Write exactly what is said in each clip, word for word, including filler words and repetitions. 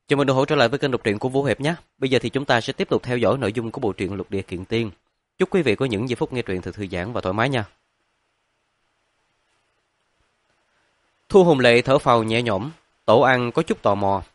Chào mừng đồng hữu trở lại với kênh đọc truyện của Vũ Hiệp nhé. Bây giờ thì chúng ta sẽ tiếp tục theo dõi nội dung của bộ truyện Lục Địa Kiện Tiên. Chúc quý vị có những giây phút nghe truyện thật thư giãn và thoải mái nha. Thu Hồng Lệ thở phào nhẹ nhõm, Tổ An có chút tò mò.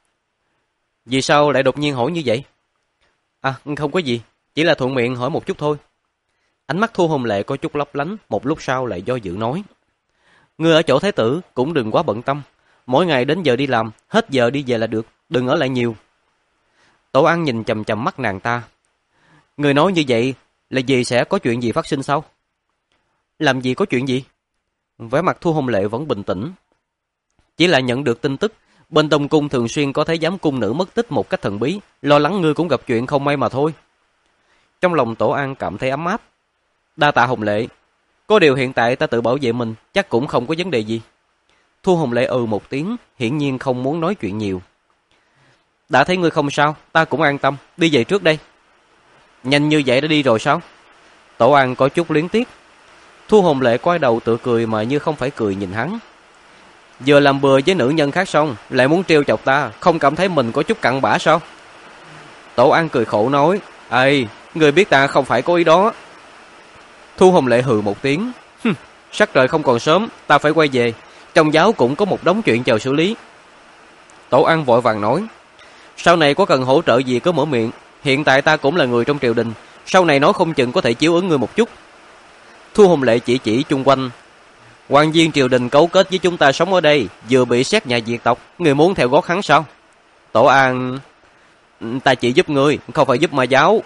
Vì sao lại đột nhiên hỏi như vậy? À, không có gì, chỉ là thuận miệng hỏi một chút thôi. Ánh mắt Thu Hồng Lệ có chút lấp lánh, một lúc sau lại do dự nói. Ngươi ở chỗ thái tử cũng đừng quá bận tâm, mỗi ngày đến giờ đi làm, hết giờ đi về là được, đừng ở lại nhiều. Tổ An nhìn chằm chằm mắt nàng ta. Người nói như vậy là gì, sẽ có chuyện gì phát sinh sao? Làm gì có chuyện gì? Vẻ mặt Thu Hồng Lệ vẫn bình tĩnh. Chỉ là nhận được tin tức, bên Đông Cung thường xuyên có thấy giám cung nữ mất tích một cách thần bí, lo lắng ngươi cũng gặp chuyện không may mà thôi. Trong lòng Tổ An cảm thấy ấm áp. Đa tạ Hồng Lệ, có điều hiện tại ta tự bảo vệ mình, chắc cũng không có vấn đề gì. Thu Hồng Lệ ừ một tiếng, hiển nhiên không muốn nói chuyện nhiều. Đã thấy ngươi không sao, ta cũng an tâm, đi về trước đây. Nhanh như vậy đã đi rồi sao? Tổ An có chút luyến tiếc. Thu Hồng Lệ quay đầu tự cười mà như không phải cười nhìn hắn. Vừa làm bừa với nữ nhân khác xong, lại muốn trêu chọc ta, không cảm thấy mình có chút cặn bã sao? Tổ An cười khổ nói, ê, ngươi biết ta không phải có ý đó. Thu Hồng Lệ hừ một tiếng, sắc trời không còn sớm, ta phải quay về, trong giáo cũng có một đống chuyện chờ xử lý. Tổ An vội vàng nói, sau này có cần hỗ trợ gì cứ mở miệng, hiện tại ta cũng là người trong triều đình, sau này nói không chừng có thể chiếu ứng người một chút. Thu Hồng Lệ chỉ chỉ chung quanh, quan viên triều đình cấu kết với chúng ta sống ở đây, vừa bị xét nhà diệt tộc, người muốn theo gót hắn sao? Tổ An, ta chỉ giúp ngươi, không phải giúp ma giáo.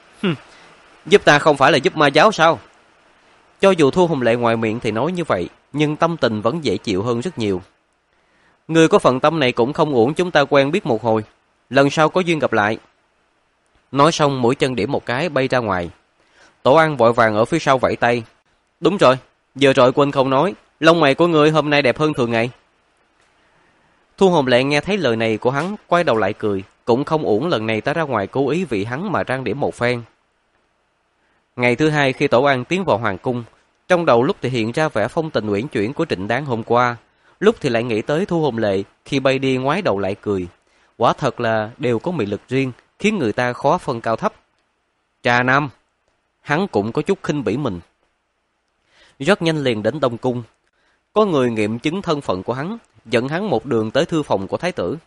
Giúp ta không phải là giúp ma giáo sao? Cho dù Thu Hồng Lệ ngoài miệng thì nói như vậy, nhưng tâm tình vẫn dễ chịu hơn rất nhiều. Ngươi có phần tâm này cũng không uổng, chúng ta quen biết một hồi, lần sau có duyên gặp lại. Nói xong mũi chân điểm một cái bay ra ngoài. Tổ An vội vàng ở phía sau vẫy tay. Đúng rồi, vừa rồi quên không nói, lông mày của ngươi hôm nay đẹp hơn thường ngày. Thu Hồng Lệ nghe thấy lời này của hắn, quay đầu lại cười, cũng không uổng lần này ta ra ngoài cố ý vì hắn mà trang điểm một phen. Ngày thứ hai khi Tổ An tiến vào hoàng cung, trong đầu lúc thì hiện ra vẻ phong tình uyển chuyển của Trịnh Đáng hôm qua, lúc thì lại nghĩ tới Thu Hồng Lệ khi bay đi ngoái đầu lại cười. Quả thật là đều có mị lực riêng, khiến người ta khó phân cao thấp. Trà Nam, hắn cũng có chút khinh bỉ mình. Rất nhanh liền đến Đông Cung. Có người nghiệm chứng thân phận của hắn, dẫn hắn một đường tới thư phòng của thái tử.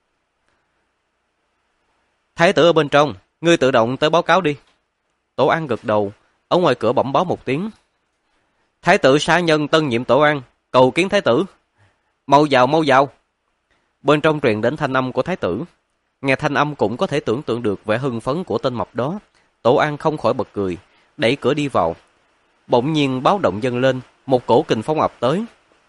Thái tử ở bên trong, ngươi tự động tới báo cáo đi. Tổ An gật đầu, ở ngoài cửa bẩm báo một tiếng. Thái tử xá nhân tân nhiệm Tổ An, cầu kiến thái tử. Mau vào, mau vào. Bên trong truyền đến thanh âm của thái tử. Nghe thanh âm cũng có thể tưởng tượng được vẻ hưng phấn của tên mập đó. Tổ An không khỏi bật cười, đẩy cửa đi vào. Bỗng nhiên báo động dâng lên, một cổ kình phong ập tới.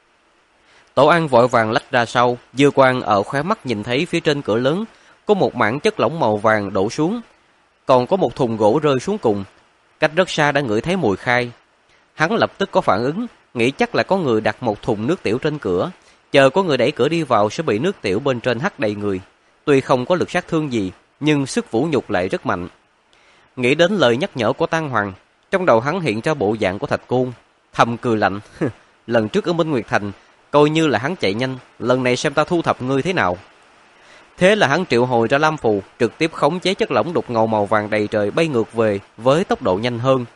Tổ An vội vàng lách ra sau, dư quang ở khóe mắt nhìn thấy phía trên cửa lớn có một mảng chất lỏng màu vàng đổ xuống, còn có một thùng gỗ rơi xuống cùng. Cách rất xa đã ngửi thấy mùi khai. Hắn lập tức có phản ứng, nghĩ chắc là có người đặt một thùng nước tiểu trên cửa, chờ có người đẩy cửa đi vào sẽ bị nước tiểu bên trên hắt đầy người. Tuy không có lực sát thương gì, nhưng sức vũ nhục lại rất mạnh. Nghĩ đến lời nhắc nhở của Tăng Hoàng, trong đầu hắn hiện ra bộ dạng của Thạch Côn, thầm cười lạnh. Lần trước ở Minh Nguyệt Thành, coi như là hắn chạy nhanh, lần này xem ta thu thập ngươi thế nào. Thế là hắn triệu hồi ra Lam Phù, trực tiếp khống chế chất lỏng đục ngầu màu vàng đầy trời bay ngược về với tốc độ nhanh hơn.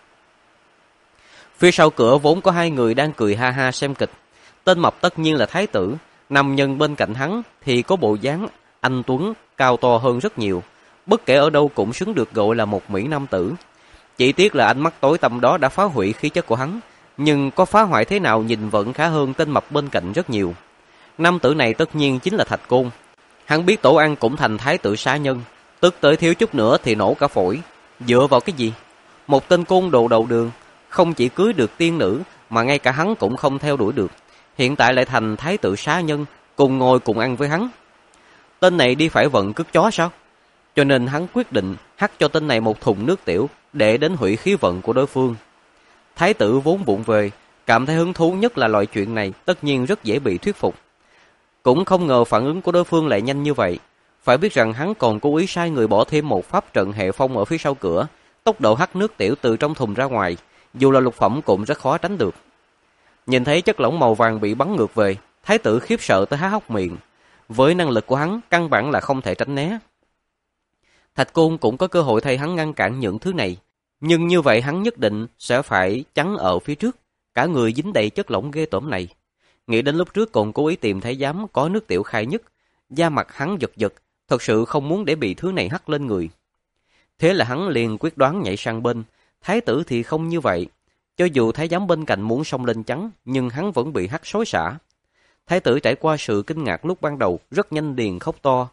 Phía sau cửa vốn có hai người đang cười ha ha xem kịch. Tên mập tất nhiên là thái tử, nam nhân bên cạnh hắn thì có bộ dáng anh tuấn, cao to hơn rất nhiều. Bất kể ở đâu cũng xứng được gọi là một mỹ nam tử. Chỉ tiếc là ánh mắt tối tăm đó đã phá hủy khí chất của hắn, nhưng có phá hoại thế nào nhìn vẫn khá hơn tên mập bên cạnh rất nhiều. Nam tử này tất nhiên chính là Thạch Côn. Hắn biết Tổ An cũng thành thái tử xá nhân, tức tới thiếu chút nữa thì nổ cả phổi. Dựa vào cái gì? Một tên côn đồ đầu đường, không chỉ cưới được tiên nữ mà ngay cả hắn cũng không theo đuổi được. Hiện tại lại thành thái tử xá nhân, cùng ngồi cùng ăn với hắn. Tên này đi phải vận cướp chó sao? Cho nên hắn quyết định hắt cho tên này một thùng nước tiểu để đến hủy khí vận của đối phương. Thái tử vốn vụng về, cảm thấy hứng thú nhất là loại chuyện này, tất nhiên rất dễ bị thuyết phục. Cũng không ngờ phản ứng của đối phương lại nhanh như vậy. Phải biết rằng hắn còn cố ý sai người bỏ thêm một pháp trận hệ phong ở phía sau cửa, tốc độ hắt nước tiểu từ trong thùng ra ngoài, dù là lục phẩm cũng rất khó tránh được. Nhìn thấy chất lỏng màu vàng bị bắn ngược về, thái tử khiếp sợ tới há hốc miệng. Với năng lực của hắn, căn bản là không thể tránh né. Thạch Côn cũng có cơ hội thay hắn ngăn cản những thứ này, nhưng như vậy hắn nhất định sẽ phải chắn ở phía trước, cả người dính đầy chất lỏng ghê tởm này. Nghĩ đến lúc trước còn cố ý tìm thái giám có nước tiểu khai nhất, da mặt hắn giật giật, thật sự không muốn để bị thứ này hắt lên người. Thế là hắn liền quyết đoán nhảy sang bên, thái tử thì không như vậy. Cho dù thái giám bên cạnh muốn xông lên chắn, nhưng hắn vẫn bị hắt xối xả. Thái tử trải qua sự kinh ngạc lúc ban đầu, rất nhanh liền khóc to.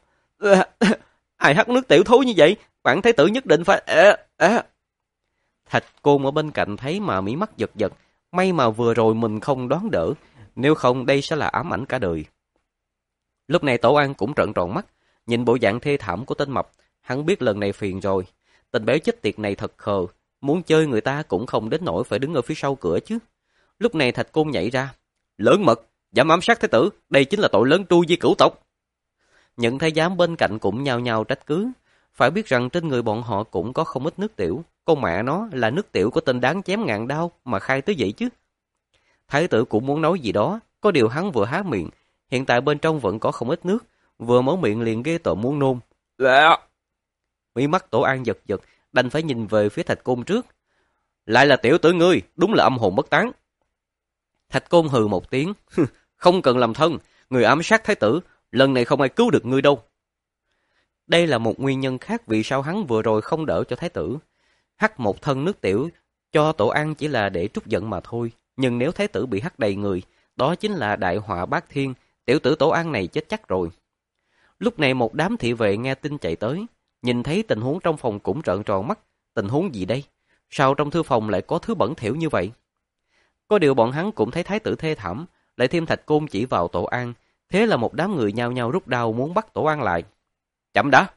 Ai hắt nước tiểu thối như vậy? Bản thái tử nhất định phải... À, à. Thạch Côn ở bên cạnh thấy mà mí mắt giật giật. May mà vừa rồi mình không đoán đỡ, nếu không đây sẽ là ám ảnh cả đời. Lúc này Tổ An cũng trợn tròn mắt, nhìn bộ dạng thê thảm của tên mập. Hắn biết lần này phiền rồi. Tên béo chết tiệt này thật khờ. Muốn chơi người ta cũng không đến nỗi phải đứng ở phía sau cửa chứ. Lúc này Thạch Côn nhảy ra. Lớn mật, dám ám sát thái tử, đây chính là tội lớn tru di cửu tộc. Những thái giám bên cạnh cũng nhao nhao trách cứ. Phải biết rằng trên người bọn họ cũng có không ít nước tiểu. Con mẹ nó là nước tiểu của tên đáng chém ngàn đao mà khai tới vậy chứ. Thái tử cũng muốn nói gì đó, có điều hắn vừa há miệng. Hiện tại bên trong vẫn có không ít nước, vừa mở miệng liền ghê tởm muốn nôn. Mí mắt Tổ An giật giật, đành phải nhìn về phía Thạch Côn trước. Lại là tiểu tử ngươi, đúng là âm hồn bất tán. Thạch Côn hừ một tiếng. Không cần làm thân, người ám sát thái tử, lần này không ai cứu được ngươi đâu. Đây là một nguyên nhân khác vì sao hắn vừa rồi không đỡ cho thái tử. Hắt một thân nước tiểu cho Tổ An chỉ là để trút giận mà thôi. Nhưng nếu thái tử bị hắt đầy người, đó chính là đại họa bát thiên, tiểu tử Tổ An này chết chắc rồi. Lúc này một đám thị vệ nghe tin chạy tới, nhìn thấy tình huống trong phòng cũng trợn tròn mắt. Tình huống gì đây? Sao trong thư phòng lại có thứ bẩn thỉu như vậy? Có điều bọn hắn cũng thấy thái tử thê thảm, lại thêm Thạch Côn chỉ vào Tổ An. Thế là một đám người nhao nhao rút đao muốn bắt Tổ An lại. Chậm đã!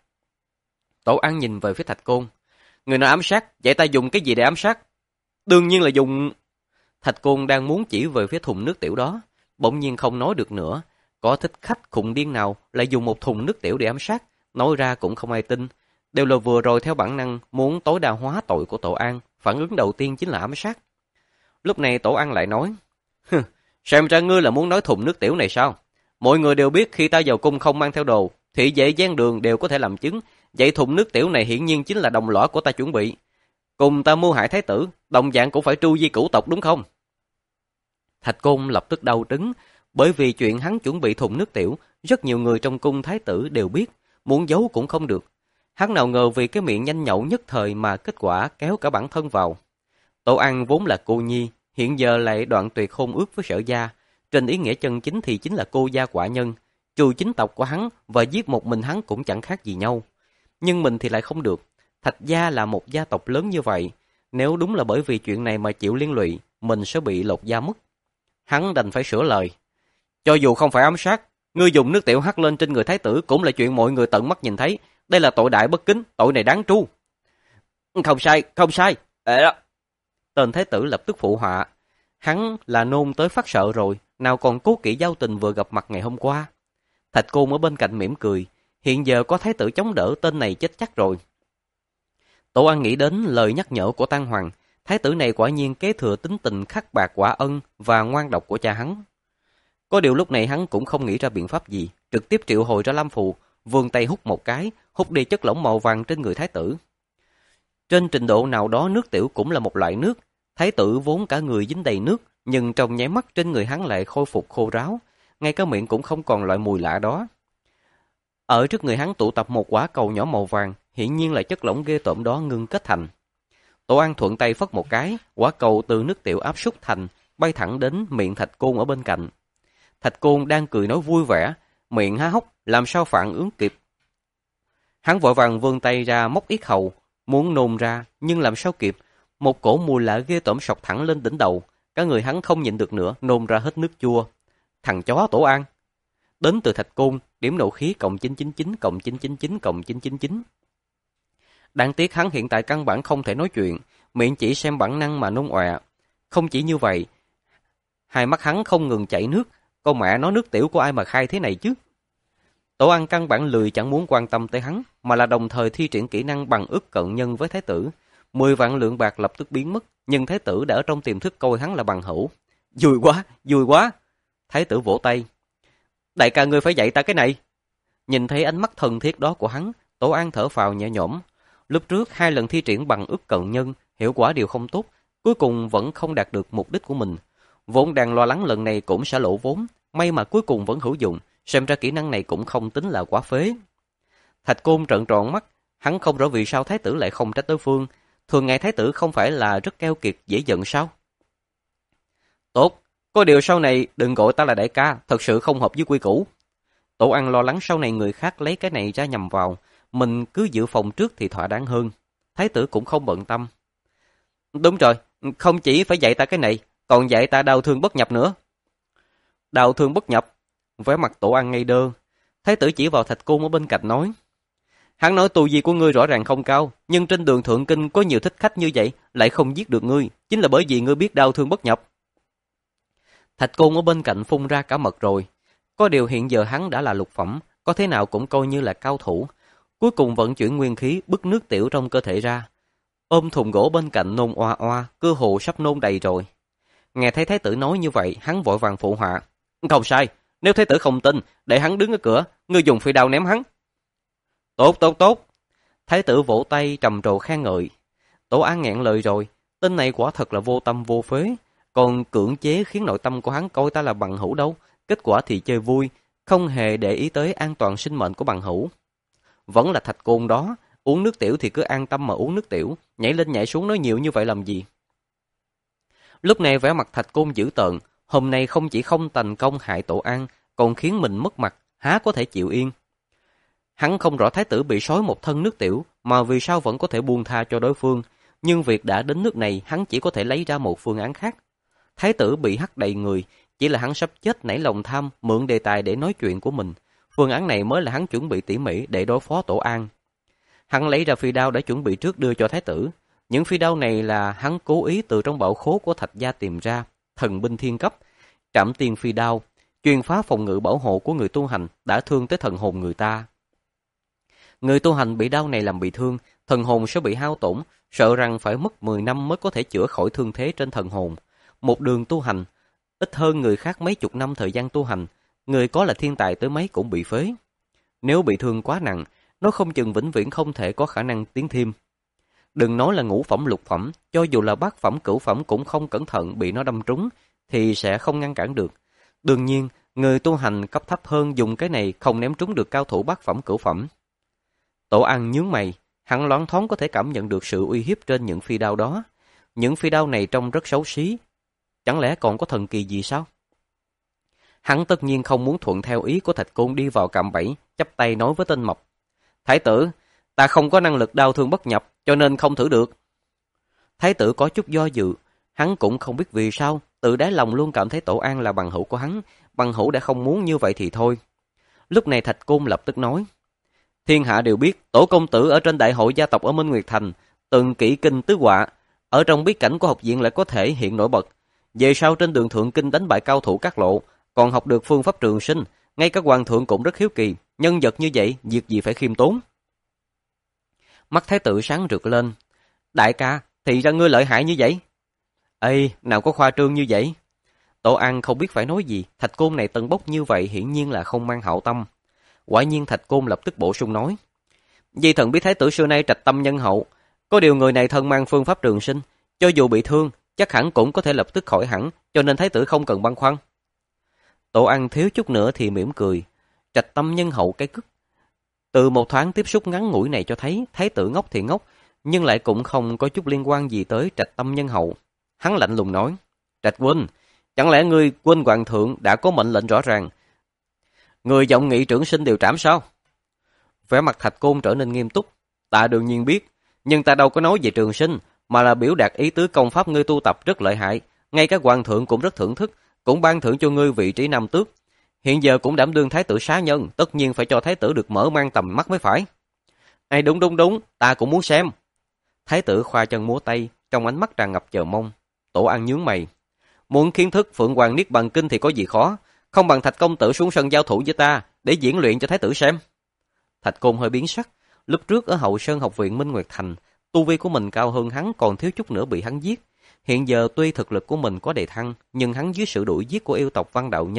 Tổ An nhìn về phía Thạch Côn. Người nào ám sát, vậy ta dùng cái gì để ám sát? Đương nhiên là dùng... Thạch Côn đang muốn chỉ về phía thùng nước tiểu đó, bỗng nhiên không nói được nữa. Có thích khách khùng điên nào lại dùng một thùng nước tiểu để ám sát, nói ra cũng không ai tin. Đều là vừa rồi theo bản năng muốn tối đa hóa tội của Tổ An, phản ứng đầu tiên chính là ám sát. Lúc này Tổ An lại nói, xem ra ngươi là muốn nói thùng nước tiểu này sao? Mọi người đều biết khi ta vào cung không mang theo đồ, thị vệ gian đường đều có thể làm chứng, vậy thùng nước tiểu này hiển nhiên chính là đồng lõa của ta chuẩn bị. Cùng ta mưu hại thái tử, đồng dạng cũng phải tru di cửu tộc đúng không? Thạch Côn lập tức đau trứng, bởi vì chuyện hắn chuẩn bị thùng nước tiểu, rất nhiều người trong cung thái tử đều biết, muốn giấu cũng không được. Hắn nào ngờ vì cái miệng nhanh nhậu nhất thời mà kết quả kéo cả bản thân vào. Tổ An vốn là cô nhi, hiện giờ lại đoạn tuyệt hôn ước với Sở gia, trên ý nghĩa chân chính thì chính là cô gia quả nhân, trừ chính tộc của hắn và giết một mình hắn cũng chẳng khác gì nhau. Nhưng mình thì lại không được. Thạch gia là một gia tộc lớn như vậy, nếu đúng là bởi vì chuyện này mà chịu liên lụy, mình sẽ bị lột da mất. Hắn đành phải sửa lời. Cho dù không phải ám sát, ngươi dùng nước tiểu hắt lên trên người thái tử cũng là chuyện mọi người tận mắt nhìn thấy. Đây là tội đại bất kính, tội này đáng tru. Không sai, không sai. Ê đó. Tên thái tử lập tức phụ họa. Hắn là nôn tới phát sợ rồi, nào còn cố kỵ giao tình vừa gặp mặt ngày hôm qua. Thạch Côn ở bên cạnh mỉm cười. Hiện giờ có thái tử chống đỡ, tên này chết chắc rồi. Tổ An nghĩ đến lời nhắc nhở của Tang Hoàng. Thái tử này quả nhiên kế thừa tính tình khắc bạc quả ân và ngoan độc của cha hắn. Có điều lúc này hắn cũng không nghĩ ra biện pháp gì, trực tiếp triệu hồi ra Lam Phù, vươn tay hút một cái, hút đi chất lỏng màu vàng trên người thái tử. Trên trình độ nào đó nước tiểu cũng là một loại nước. Thái tử vốn cả người dính đầy nước, nhưng trong nháy mắt trên người hắn lại khôi phục khô ráo, ngay cả miệng cũng không còn loại mùi lạ đó. Ở trước người hắn tụ tập một quả cầu nhỏ màu vàng, hiển nhiên là chất lỏng ghê tởm đó ngưng kết thành. Tổ An thuận tay phất một cái, quả cầu từ nước tiểu áp suất thành, bay thẳng đến miệng Thạch Côn ở bên cạnh. Thạch Côn đang cười nói vui vẻ, miệng há hốc, làm sao phản ứng kịp. Hắn vội vàng vươn tay ra móc yết hầu, muốn nôn ra, nhưng làm sao kịp, một cổ mùi lạ ghê tởm sộc thẳng lên đỉnh đầu, cả người hắn không nhịn được nữa, nôn ra hết nước chua. Thằng chó Tổ An. Đến từ Thạch Côn, điểm nộ khí cộng chín chín chín cộng chín chín chín cộng chín chín chín. Đáng tiếc hắn hiện tại căn bản không thể nói chuyện, miệng chỉ xem bản năng mà nôn ọe. Không chỉ như vậy, hai mắt hắn không ngừng chảy nước, con mẹ nó nước tiểu của ai mà khai thế này chứ. Tổ An căn bản lười chẳng muốn quan tâm tới hắn, mà là đồng thời thi triển kỹ năng bằng ức cận nhân với thái tử. Mười vạn lượng bạc lập tức biến mất, nhưng thái tử đã ở trong tiềm thức coi hắn là bằng hữu. Vui quá, vui quá. Thái tử vỗ tay. Đại ca ngươi phải dạy ta cái này, Nhìn thấy ánh mắt thân thiết đó của hắn, Tổ An thở phào nhẹ nhõm. Lúc trước hai lần thi triển bằng ức cận nhân, hiệu quả đều không tốt, cuối cùng vẫn không đạt được mục đích của mình. Vốn đang lo lắng lần này cũng sẽ lỗ vốn, may mà cuối cùng vẫn hữu dụng, xem ra kỹ năng này cũng không tính là quá phế. Thạch Côn trợn tròn mắt, hắn không rõ vì sao thái tử lại không trách đối phương, thường ngày thái tử không phải là rất keo kiệt dễ giận sao? Tốt, có điều sau này đừng gọi ta là đại ca, thật sự không hợp với quy củ. Tổ Ăn lo lắng sau này người khác lấy cái này ra nhầm vào, mình cứ dự phòng trước thì thỏa đáng hơn. Thái tử cũng không bận tâm. Đúng rồi, không chỉ phải dạy ta cái này, còn dạy ta đau thương bất nhập nữa. Đau thương bất nhập? Vẻ mặt Tổ Ăn ngây đơ. Thái tử chỉ vào Thạch Côn ở bên cạnh nói. Hắn nói tu vi của ngươi rõ ràng không cao, nhưng trên đường thượng kinh có nhiều thích khách như vậy, lại không giết được ngươi, chính là bởi vì ngươi biết đau thương bất nhập. Thạch Côn ở bên cạnh phun ra cả mật rồi. Có điều hiện giờ hắn đã là lục phẩm, có thế nào cũng coi như là cao thủ. Cuối cùng vận chuyển nguyên khí, bức nước tiểu trong cơ thể ra. Ôm thùng gỗ bên cạnh nôn oa oa, cơ hồ sắp nôn đầy rồi. Nghe thấy thái tử nói như vậy, hắn vội vàng phụ họa. Không sai, nếu thái tử không tin, để hắn đứng ở cửa, ngươi dùng phi đao ném hắn. Tốt, tốt, tốt. Thái tử vỗ tay trầm trồ khen ngợi. Tổ An nghẹn lời rồi, tên này quả thật là vô tâm vô phế. Còn cưỡng chế khiến nội tâm của hắn coi ta là bằng hữu đâu. Kết quả thì chơi vui, không hề để ý tới an toàn sinh mệnh của bằng hữu. Vẫn là Thạch Côn đó, uống nước tiểu thì cứ an tâm mà uống nước tiểu, nhảy lên nhảy xuống nói nhiều như vậy làm gì. Lúc này vẻ mặt Thạch Côn dữ tợn, hôm nay không chỉ không thành công hại Tổ An, còn khiến mình mất mặt, há có thể chịu yên. Hắn không rõ thái tử bị sói một thân nước tiểu, mà vì sao vẫn có thể buông tha cho đối phương, nhưng việc đã đến nước này hắn chỉ có thể lấy ra một phương án khác. Thái tử bị hắt đầy người, chỉ là hắn sắp chết nảy lòng tham, mượn đề tài để nói chuyện của mình. Phương án này mới là hắn chuẩn bị tỉ mỉ để đối phó Tổ An. Hắn lấy ra phi đao đã chuẩn bị trước đưa cho thái tử. Những phi đao này là hắn cố ý từ trong bảo khố của Thạch gia tìm ra, thần binh thiên cấp, Trảm Tiên phi đao, chuyên phá phòng ngự bảo hộ của người tu hành, đã thương tới thần hồn người ta. Người tu hành bị đao này làm bị thương, thần hồn sẽ bị hao tổn, sợ rằng phải mất mười năm mới có thể chữa khỏi thương thế trên thần hồn. Một đường tu hành, ít hơn người khác mấy chục năm thời gian tu hành, người có là thiên tài tới mấy cũng bị phế. Nếu bị thương quá nặng, nó không chừng vĩnh viễn không thể có khả năng tiến thêm. Đừng nói là ngũ phẩm lục phẩm, cho dù là bát phẩm cửu phẩm cũng không cẩn thận bị nó đâm trúng, thì sẽ không ngăn cản được. Đương nhiên, người tu hành cấp thấp hơn dùng cái này không ném trúng được cao thủ bát phẩm cửu phẩm. Tổ Ăn nhướng mày, hắn loáng thoáng có thể cảm nhận được sự uy hiếp trên những phi đao đó. Những phi đao này trông rất xấu xí. Chẳng lẽ còn có thần kỳ gì sao? Hắn tất nhiên không muốn thuận theo ý của Thạch Côn đi vào cạm bẫy, chắp tay nói với tên mập. Thái tử, ta không có năng lực đau thương bất nhập, cho nên không thử được. Thái tử có chút do dự, hắn cũng không biết vì sao, tự đáy lòng luôn cảm thấy Tổ An là bằng hữu của hắn, bằng hữu đã không muốn như vậy thì thôi. Lúc này Thạch Côn lập tức nói. Thiên hạ đều biết, Tổ công tử ở trên đại hội gia tộc ở Minh Nguyệt Thành, từng kỹ kinh tứ họa, ở trong bí cảnh của học viện lại có thể hiện nổi bật. Về sau trên đường thượng kinh đánh bại cao thủ các lộ, còn học được phương pháp trường sinh, ngay các hoàng thượng cũng rất hiếu kỳ, nhân vật như vậy, việc gì phải khiêm tốn. Mắt thái tử sáng rực lên. Đại ca, thì ra ngươi lợi hại như vậy? Ê, nào có khoa trương như vậy? Tổ An không biết phải nói gì, Thạch Côn này tần bốc như vậy hiển nhiên là không mang hảo tâm. Quả nhiên Thạch Côn lập tức bổ sung nói. Di thần biết thái tử xưa nay trạch tâm nhân hậu, có điều người này thân mang phương pháp trường sinh, cho dù bị thương, chắc hẳn cũng có thể lập tức khỏi hẳn, cho nên thái tử không cần băn khoăn. Tổ Ăn thiếu chút nữa thì mỉm cười. Trạch tâm nhân hậu cái cứt. Từ một thoáng tiếp xúc ngắn ngủi này cho thấy thái tử ngốc thì ngốc, nhưng lại cũng không có chút liên quan gì tới trạch tâm nhân hậu. Hắn lạnh lùng nói. Trạch huynh, chẳng lẽ ngươi quên hoàng thượng đã có mệnh lệnh rõ ràng, người vọng nghị trưởng sinh đều trảm sao? Vẻ mặt Thạch Côn trở nên nghiêm túc. Ta đương nhiên biết, nhưng ta đâu có nói về trường sinh, mà là biểu đạt ý tứ công pháp ngươi tu tập rất lợi hại, ngay các hoàng thượng cũng rất thưởng thức, cũng ban thưởng cho ngươi vị trí nam tước. Hiện giờ cũng đảm đương thái tử xá nhân, tất nhiên phải cho thái tử được mở mang tầm mắt mới phải. Ai đúng đúng đúng, ta cũng muốn xem. Thái tử khoa chân múa tay, trong ánh mắt tràn ngập chờ mong. Tổ Ăn nhướng mày. Muốn kiến thức Phượng Hoàng Niết Bàn Kinh thì có gì khó, không bằng Thạch công tử xuống sân giao thủ với ta, để diễn luyện cho thái tử xem. Thạch Côn hơi biến sắc, lúc trước ở Hậu Sơn học viện Minh Nguyệt Thành, tu vi của mình cao hơn hắn, còn thiếu chút nữa bị hắn giết. Hiện giờ tuy thực lực của mình có đề thăng, nhưng hắn dưới sự đuổi giết của yêu tộc Văn Đạo Nhân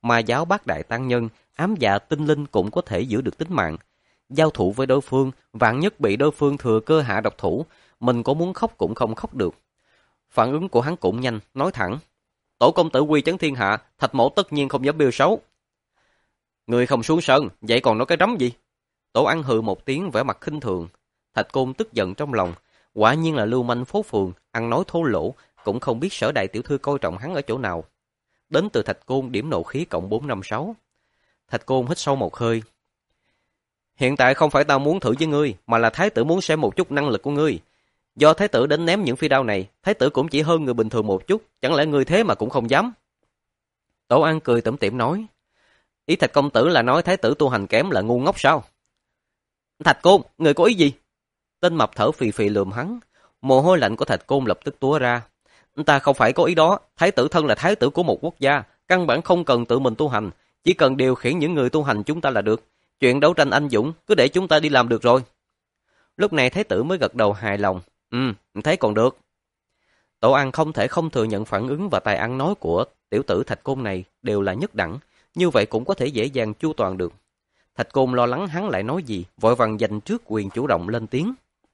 ma giáo bát đại tăng nhân, ám dạ tinh linh cũng có thể giữ được tính mạng. Giao thủ với đối phương, vạn nhất bị đối phương thừa cơ hạ độc thủ, mình có muốn khóc cũng không khóc được. Phản ứng của hắn cũng nhanh, nói thẳng. Tổ công tử uy chấn thiên hạ, Thạch mỗ tất nhiên không dám bêu xấu. Người không xuống sân, vậy còn nói cái rắm gì? Tổ ăn hừ một tiếng vẻ mặt khinh thường. Thạch Côn tức giận trong lòng, quả nhiên là lưu manh phố phường, ăn nói thô lỗ, cũng không biết Sở đại tiểu thư coi trọng hắn ở chỗ nào. Đến từ Thạch Côn điểm nộ khí cộng bốn năm sáu. Thạch Côn hít sâu một hơi. Hiện tại không phải tao muốn thử với ngươi, mà là thái tử muốn xem một chút năng lực của ngươi. Do thái tử đến ném những phi đao này, thái tử cũng chỉ hơn người bình thường một chút, chẳng lẽ ngươi thế mà cũng không dám? Tổ An cười tủm tỉm nói. Ý Thạch công tử là nói thái tử tu hành kém là ngu ngốc sao? Thạch Côn, người có ý gì? Tên mập thở phì phì lườm hắn. Mồ hôi lạnh của Thạch Côn lập tức túa ra. Ta không phải có ý đó, thái tử thân là thái tử của một quốc gia, căn bản không cần tự mình tu hành, chỉ cần điều khiển những người tu hành chúng ta là được. Chuyện đấu tranh anh dũng, cứ để chúng ta đi làm được rồi. Lúc này thái tử mới gật đầu hài lòng. Ừ, thấy còn được. Tổ An không thể không thừa nhận phản ứng và tài ăn nói của tiểu tử Thạch Côn này đều là nhất đẳng, như vậy cũng có thể dễ dàng chu toàn được. Thạch Côn lo lắng hắn lại nói gì, vội vàng giành trước quyền chủ động lên tiếng.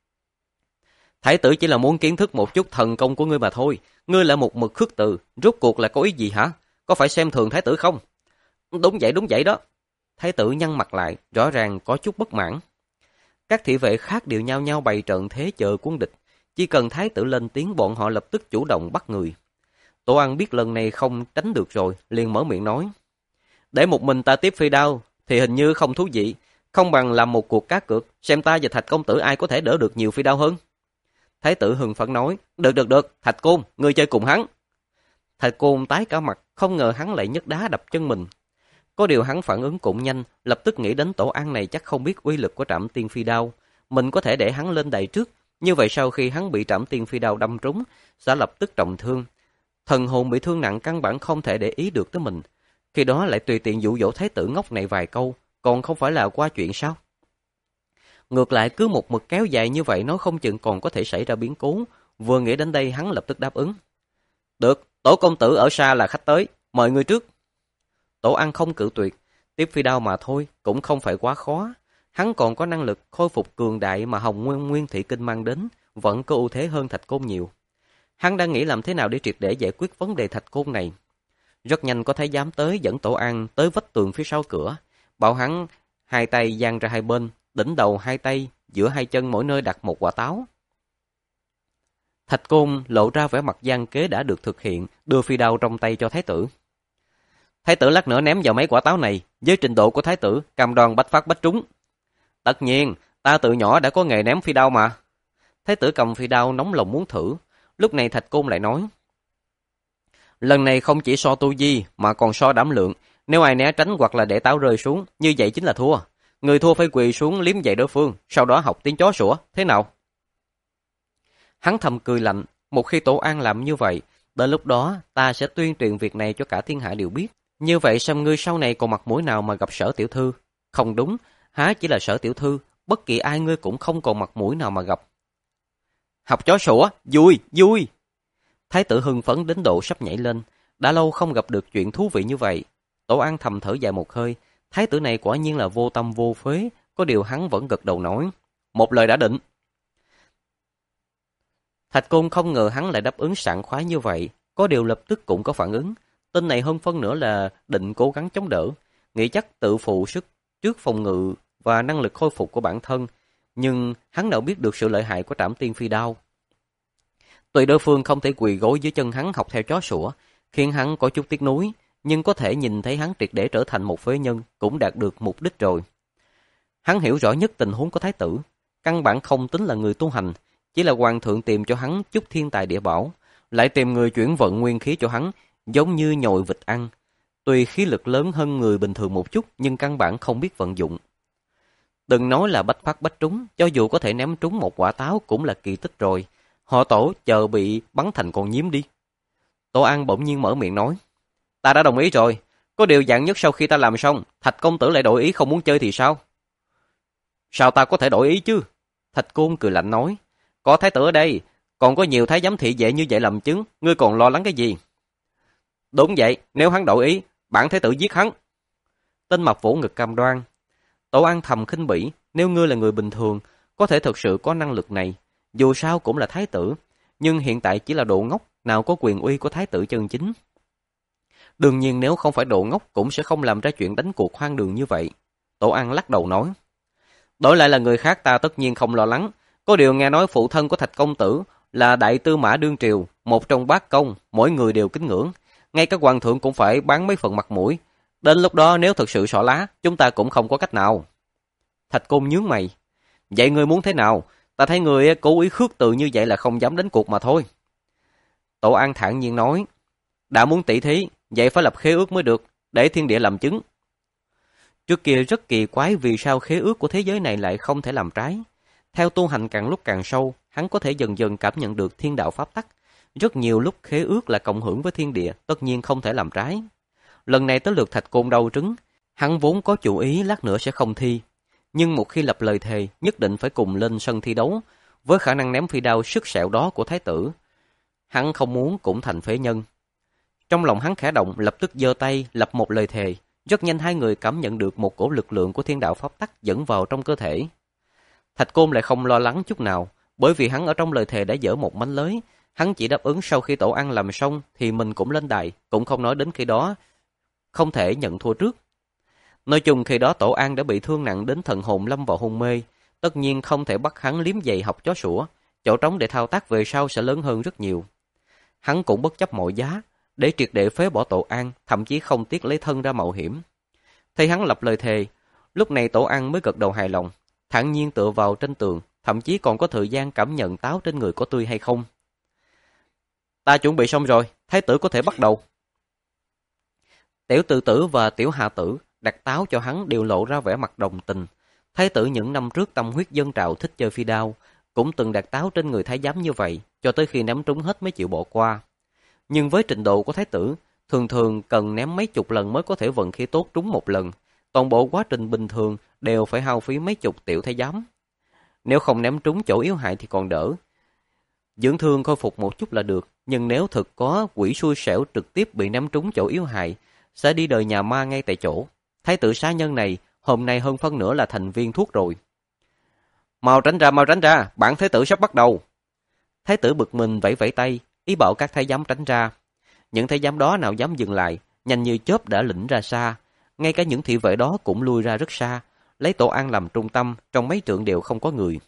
Thái tử chỉ là muốn kiến thức một chút thần công của ngươi mà thôi, ngươi là một mực khước từ, rốt cuộc là có ý gì hả? Có phải xem thường thái tử không? Đúng vậy, đúng vậy đó. Thái tử nhăn mặt lại, rõ ràng có chút bất mãn. Các thị vệ khác đều nhao nhao bày trận thế chờ quân địch, chỉ cần thái tử lên tiếng bọn họ lập tức chủ động bắt người. Tổ An biết lần này không tránh được rồi, liền mở miệng nói. Để một mình ta tiếp phi đao thì hình như không thú vị, không bằng làm một cuộc cá cược, xem ta và Thạch công tử ai có thể đỡ được nhiều phi đao hơn. Thái tử hừng phấn nói, được được được, Thạch Côn, ngươi chơi cùng hắn. Thạch Côn tái cả mặt, không ngờ hắn lại nhấc đá đập chân mình. Có điều hắn phản ứng cũng nhanh, lập tức nghĩ đến Tổ An này chắc không biết uy lực của Trảm Tiên phi đao, mình có thể để hắn lên đài trước, như vậy sau khi hắn bị Trảm Tiên phi đao đâm trúng, sẽ lập tức trọng thương. Thần hồn bị thương nặng căn bản không thể để ý được tới mình, khi đó lại tùy tiện dụ dỗ thái tử ngốc này vài câu, còn không phải là qua chuyện sao? Ngược lại cứ một mực kéo dài như vậy nó không chừng còn có thể xảy ra biến cố. Vừa nghĩ đến đây hắn lập tức đáp ứng. Được, Tổ công tử ở xa là khách tới, mời người trước. Tổ An không cự tuyệt, tiếp phi đao mà thôi, cũng không phải quá khó. Hắn còn có năng lực khôi phục cường đại mà Hồng Nguyên Nguyên Thị Kinh mang đến, vẫn có ưu thế hơn Thạch Côn nhiều. Hắn đang nghĩ làm thế nào để triệt để giải quyết vấn đề Thạch Côn này. Rất nhanh có thái giám tới dẫn Tổ An tới vách tường phía sau cửa, bảo hắn hai tay dang ra hai bên, đỉnh đầu hai tay, giữa hai chân mỗi nơi đặt một quả táo. Thạch Côn lộ ra vẻ mặt gian kế đã được thực hiện, đưa phi đao trong tay cho thái tử. Thái tử lát nữa ném vào mấy quả táo này, với trình độ của thái tử, cam đoan bách phát bách trúng. Tất nhiên, ta từ nhỏ đã có nghề ném phi đao mà. Thái tử cầm phi đao nóng lòng muốn thử, lúc này Thạch Côn lại nói. Lần này không chỉ so tu vi mà còn so đảm lượng, nếu ai né tránh hoặc là để táo rơi xuống, như vậy chính là thua. Người thua phải quỳ xuống liếm dậy đối phương, sau đó học tiếng chó sủa, thế nào? Hắn thầm cười lạnh, một khi Tổ An làm như vậy, đến lúc đó ta sẽ tuyên truyền việc này cho cả thiên hạ đều biết. Như vậy xem ngươi sau này còn mặt mũi nào mà gặp Sở tiểu thư? Không đúng, há chỉ là Sở tiểu thư, bất kỳ ai ngươi cũng không còn mặt mũi nào mà gặp. Học chó sủa, vui, vui. Thái tử hưng phấn đến độ sắp nhảy lên, đã lâu không gặp được chuyện thú vị như vậy. Tổ An thầm thở dài một hơi, thái tử này quả nhiên là vô tâm vô phế, có điều hắn vẫn gật đầu nói. Một lời đã định. Thạch Côn không ngờ hắn lại đáp ứng sảng khoái như vậy, có điều lập tức cũng có phản ứng. Tên này hơn phân nữa là định cố gắng chống đỡ, nghĩ chắc tự phụ sức trước phòng ngự và năng lực khôi phục của bản thân, nhưng hắn nào biết được sự lợi hại của Trảm Tiên phi đao. Tuy đối phương không thể quỳ gối dưới chân hắn học theo chó sủa, khiến hắn có chút tiếc nuối, nhưng có thể nhìn thấy hắn triệt để trở thành một phế nhân cũng đạt được mục đích rồi. Hắn hiểu rõ nhất tình huống của thái tử, căn bản không tính là người tu hành, chỉ là hoàng thượng tìm cho hắn chút thiên tài địa bảo, lại tìm người chuyển vận nguyên khí cho hắn, giống như nhồi vịt ăn. Tuy khí lực lớn hơn người bình thường một chút, nhưng căn bản không biết vận dụng. Đừng nói là bách phát bách trúng, cho dù có thể ném trúng một quả táo cũng là kỳ tích rồi. Họ Tổ chờ bị bắn thành con nhím đi. Tổ An bỗng nhiên mở miệng nói. Ta đã đồng ý rồi, có điều dạng nhất sau khi ta làm xong, Thạch công tử lại đổi ý không muốn chơi thì sao? Sao ta có thể đổi ý chứ? Thạch Côn cười lạnh nói. Có thái tử ở đây, còn có nhiều thái giám thị vệ như vậy làm chứng, ngươi còn lo lắng cái gì? Đúng vậy, nếu hắn đổi ý, bản thái tử giết hắn. Tên Mập vỗ ngực cam đoan. Tổ An thầm khinh bỉ, nếu ngươi là người bình thường, có thể thực sự có năng lực này, dù sao cũng là thái tử, nhưng hiện tại chỉ là độ ngốc, nào có quyền uy của thái tử chân chính. Đương nhiên nếu không phải độ ngốc cũng sẽ không làm ra chuyện đánh cuộc hoang đường như vậy. Tổ An lắc đầu nói. Đổi lại là người khác ta tất nhiên không lo lắng, có điều nghe nói phụ thân của Thạch công tử là đại tư mã đương triều, một trong bát công, mỗi người đều kính ngưỡng, ngay cả hoàng thượng cũng phải bán mấy phần mặt mũi. Đến lúc đó nếu thực sự xỏ lá, chúng ta cũng không có cách nào. Thạch Côn nhướng mày. Vậy ngươi muốn thế nào? Ta thấy người cố ý khước từ như vậy là không dám đánh cuộc mà thôi. Tổ An thản nhiên nói. Đã muốn tỷ thí, vậy phải lập khế ước mới được, để thiên địa làm chứng. Trước kia rất kỳ quái vì sao khế ước của thế giới này lại không thể làm trái. Theo tu hành càng lúc càng sâu, hắn có thể dần dần cảm nhận được thiên đạo pháp tắc. Rất nhiều lúc khế ước là cộng hưởng với thiên địa, tất nhiên không thể làm trái. Lần này tới lượt Thạch Côn đau trứng, hắn vốn có chủ ý lát nữa sẽ không thi. Nhưng một khi lập lời thề, nhất định phải cùng lên sân thi đấu, với khả năng ném phi đao sức sẹo đó của thái tử. Hắn không muốn cũng thành phế nhân. Trong lòng hắn khẽ động, lập tức giơ tay lập một lời thề. Rất nhanh hai người cảm nhận được một cổ lực lượng của thiên đạo pháp tắc dẫn vào trong cơ thể. Thạch Côn lại không lo lắng chút nào, bởi vì hắn ở trong lời thề đã dỡ một mánh lưới. Hắn chỉ đáp ứng sau khi Tổ An làm xong thì mình cũng lên đài, cũng không nói đến khi đó không thể nhận thua trước. Nói chung khi đó Tổ An đã bị thương nặng đến thần hồn lâm vào hôn mê, tất nhiên không thể bắt hắn liếm giày học chó sủa, chỗ trống để thao tác về sau sẽ lớn hơn rất nhiều. Hắn cũng bất chấp mọi giá, để triệt để phế bỏ Tổ An, thậm chí không tiếc lấy thân ra mạo hiểm. Thấy hắn lập lời thề, lúc này Tổ An mới gật đầu hài lòng, thản nhiên tựa vào trên tường, thậm chí còn có thời gian cảm nhận táo trên người có tươi hay không. Ta chuẩn bị xong rồi, thái tử có thể bắt đầu. Tiểu Tự Tử và Tiểu Hạ Tử đặt táo cho hắn đều lộ ra vẻ mặt đồng tình. Thái tử những năm trước tâm huyết dân trào thích chơi phi đao, cũng từng đặt táo trên người thái giám như vậy, cho tới khi ném trúng hết mới chịu bỏ qua. Nhưng với trình độ của thái tử, thường thường cần ném mấy chục lần mới có thể vận khí tốt trúng một lần. Toàn bộ quá trình bình thường đều phải hao phí mấy chục tiểu thái giám. Nếu không ném trúng chỗ yếu hại thì còn đỡ. Dưỡng thương khôi phục một chút là được, nhưng nếu thực có quỷ xui xẻo trực tiếp bị ném trúng chỗ yếu hại, sẽ đi đời nhà ma ngay tại chỗ. Thái tử xá nhân này, hôm nay hơn phân nửa là thành viên thuốc rồi. Mau tránh ra, mau tránh ra, bản thái tử sắp bắt đầu. Thái tử bực mình vẫy vẫy tay, ý bảo các thái giám tránh ra. Những thái giám đó nào dám dừng lại, nhanh như chớp đã lĩnh ra xa. Ngay cả những thị vệ đó cũng lui ra rất xa, lấy Tổ An làm trung tâm, trong mấy trượng đều không có người.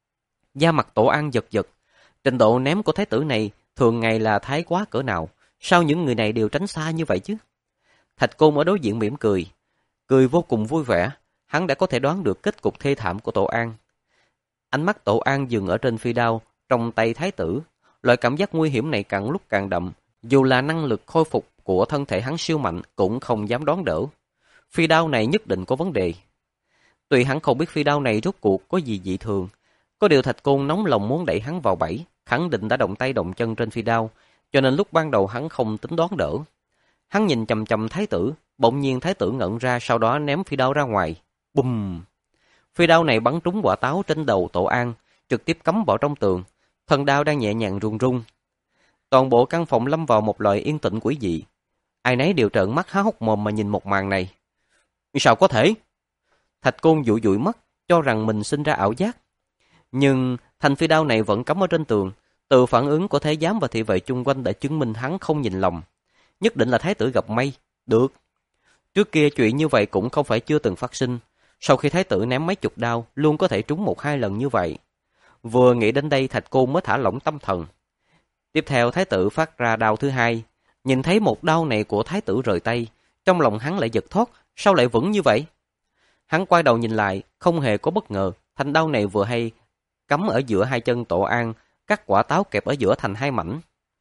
Da mặt Tổ An giật giật, trình độ ném của thái tử này thường ngày là thái quá cỡ nào, sao những người này đều tránh xa như vậy chứ? Thạch Côn ở đối diện mỉm cười, cười vô cùng vui vẻ, hắn đã có thể đoán được kết cục thê thảm của Tổ An. Ánh mắt Tổ An dừng ở trên phi đao, trong tay thái tử, loại cảm giác nguy hiểm này càng lúc càng đậm, dù là năng lực khôi phục của thân thể hắn siêu mạnh cũng không dám đón đỡ. Phi đao này nhất định có vấn đề. Tuy hắn không biết phi đao này rốt cuộc có gì dị thường, có điều Thạch Côn nóng lòng muốn đẩy hắn vào bẫy, khẳng định đã động tay động chân trên phi đao, cho nên lúc ban đầu hắn không tính đón đỡ. Hắn nhìn chằm chằm thái tử, bỗng nhiên thái tử ngẩn ra, sau đó ném phi đao ra ngoài. Bùm! Phi đao này bắn trúng quả táo trên đầu Tổ An, trực tiếp cắm vào trong tường. Thân đao đang nhẹ nhàng run run. Toàn bộ căn phòng lâm vào một loại yên tĩnh quỷ dị. Ai nấy đều trợn mắt há hốc mồm mà nhìn một màn này. Sao có thể? Thạch Côn dụi dụi mắt, cho rằng mình sinh ra ảo giác. Nhưng thanh phi đao này vẫn cắm ở trên tường. Từ phản ứng của thái giám và thị vệ chung quanh đã chứng minh hắn không nhìn lầm. Nhất định là thái tử gặp may. Được. Trước kia chuyện như vậy cũng không phải chưa từng phát sinh. Sau khi thái tử ném mấy chục đao, luôn có thể trúng một hai lần như vậy. Vừa nghĩ đến đây Thạch Côn mới thả lỏng tâm thần. Tiếp theo thái tử phát ra đao thứ hai. Nhìn thấy một đao này của thái tử rời tay, trong lòng hắn lại giật thót, sao lại vững như vậy? Hắn quay đầu nhìn lại, không hề có bất ngờ, thanh đao này vừa hay cắm ở giữa hai chân Tổ An, cắt quả táo kẹp ở giữa thành hai mảnh.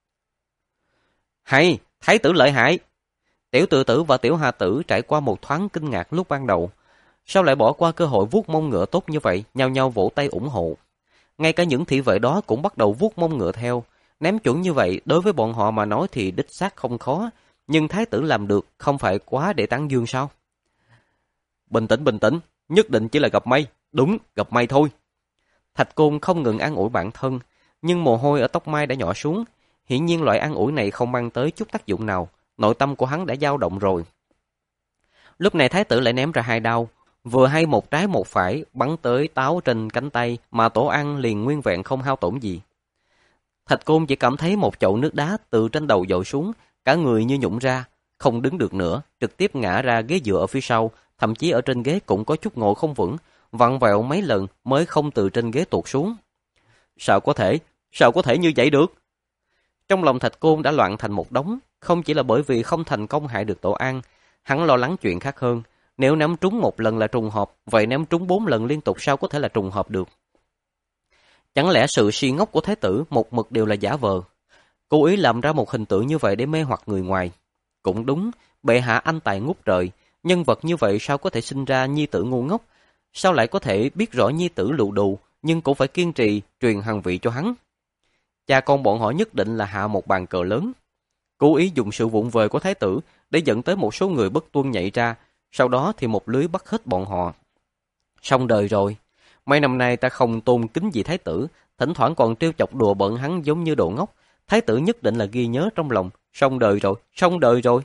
Hay, thái tử lợi hại! Tiểu Tự Tử và Tiểu Hạ Tử trải qua một thoáng kinh ngạc lúc ban đầu, sao lại bỏ qua cơ hội vuốt mông ngựa tốt như vậy, nhao nhao vỗ tay ủng hộ. Ngay cả những thị vệ đó cũng bắt đầu vuốt mông ngựa theo. Ném chuẩn như vậy đối với bọn họ mà nói thì đích xác không khó, nhưng thái tử làm được không phải quá để tán dương sao? Bình tĩnh bình tĩnh, nhất định chỉ là gặp may, đúng, gặp may thôi. Thạch Côn không ngừng an ủi bản thân, nhưng mồ hôi ở tóc mai đã nhỏ xuống, hiển nhiên loại an ủi này không mang tới chút tác dụng nào, nội tâm của hắn đã dao động rồi. Lúc này thái tử lại ném ra hai đao, vừa hay một trái một phải bắn tới Táo trên cánh tay mà Tổ Ăn liền nguyên vẹn không hao tổn gì. Thạch Côn chỉ cảm thấy một chậu nước đá từ trên đầu dội xuống, cả người như nhũn ra, không đứng được nữa, trực tiếp ngã ra ghế dựa ở phía sau, thậm chí ở trên ghế cũng có chút ngồi không vững, vặn vẹo mấy lần mới không từ trên ghế tuột xuống. Sao có thể? Sao có thể như vậy được? Trong lòng Thạch Côn đã loạn thành một đống, không chỉ là bởi vì không thành công hại được Tổ An, hắn lo lắng chuyện khác hơn. Nếu ném trúng một lần là trùng hợp, vậy ném trúng bốn lần liên tục sao có thể là trùng hợp được? Chẳng lẽ sự si ngốc của Thái tử một mực đều là giả vờ? Cố ý làm ra một hình tượng như vậy để mê hoặc người ngoài. Cũng đúng, bệ hạ anh tài ngút trời, nhân vật như vậy sao có thể sinh ra nhi tử ngu ngốc? Sao lại có thể biết rõ nhi tử lù đù, nhưng cũng phải kiên trì truyền hằng vị cho hắn? Cha con bọn họ nhất định là hạ một bàn cờ lớn. Cố ý dùng sự vụng về của thái tử để dẫn tới một số người bất tuân nhảy ra, sau đó thì một lưới bắt hết bọn họ. Xong đời rồi. Mấy năm nay ta không tôn kính gì thái tử, thỉnh thoảng còn trêu chọc đùa bận hắn giống như đồ ngốc. Thái tử nhất định là ghi nhớ trong lòng. Xong đời rồi, xong đời rồi.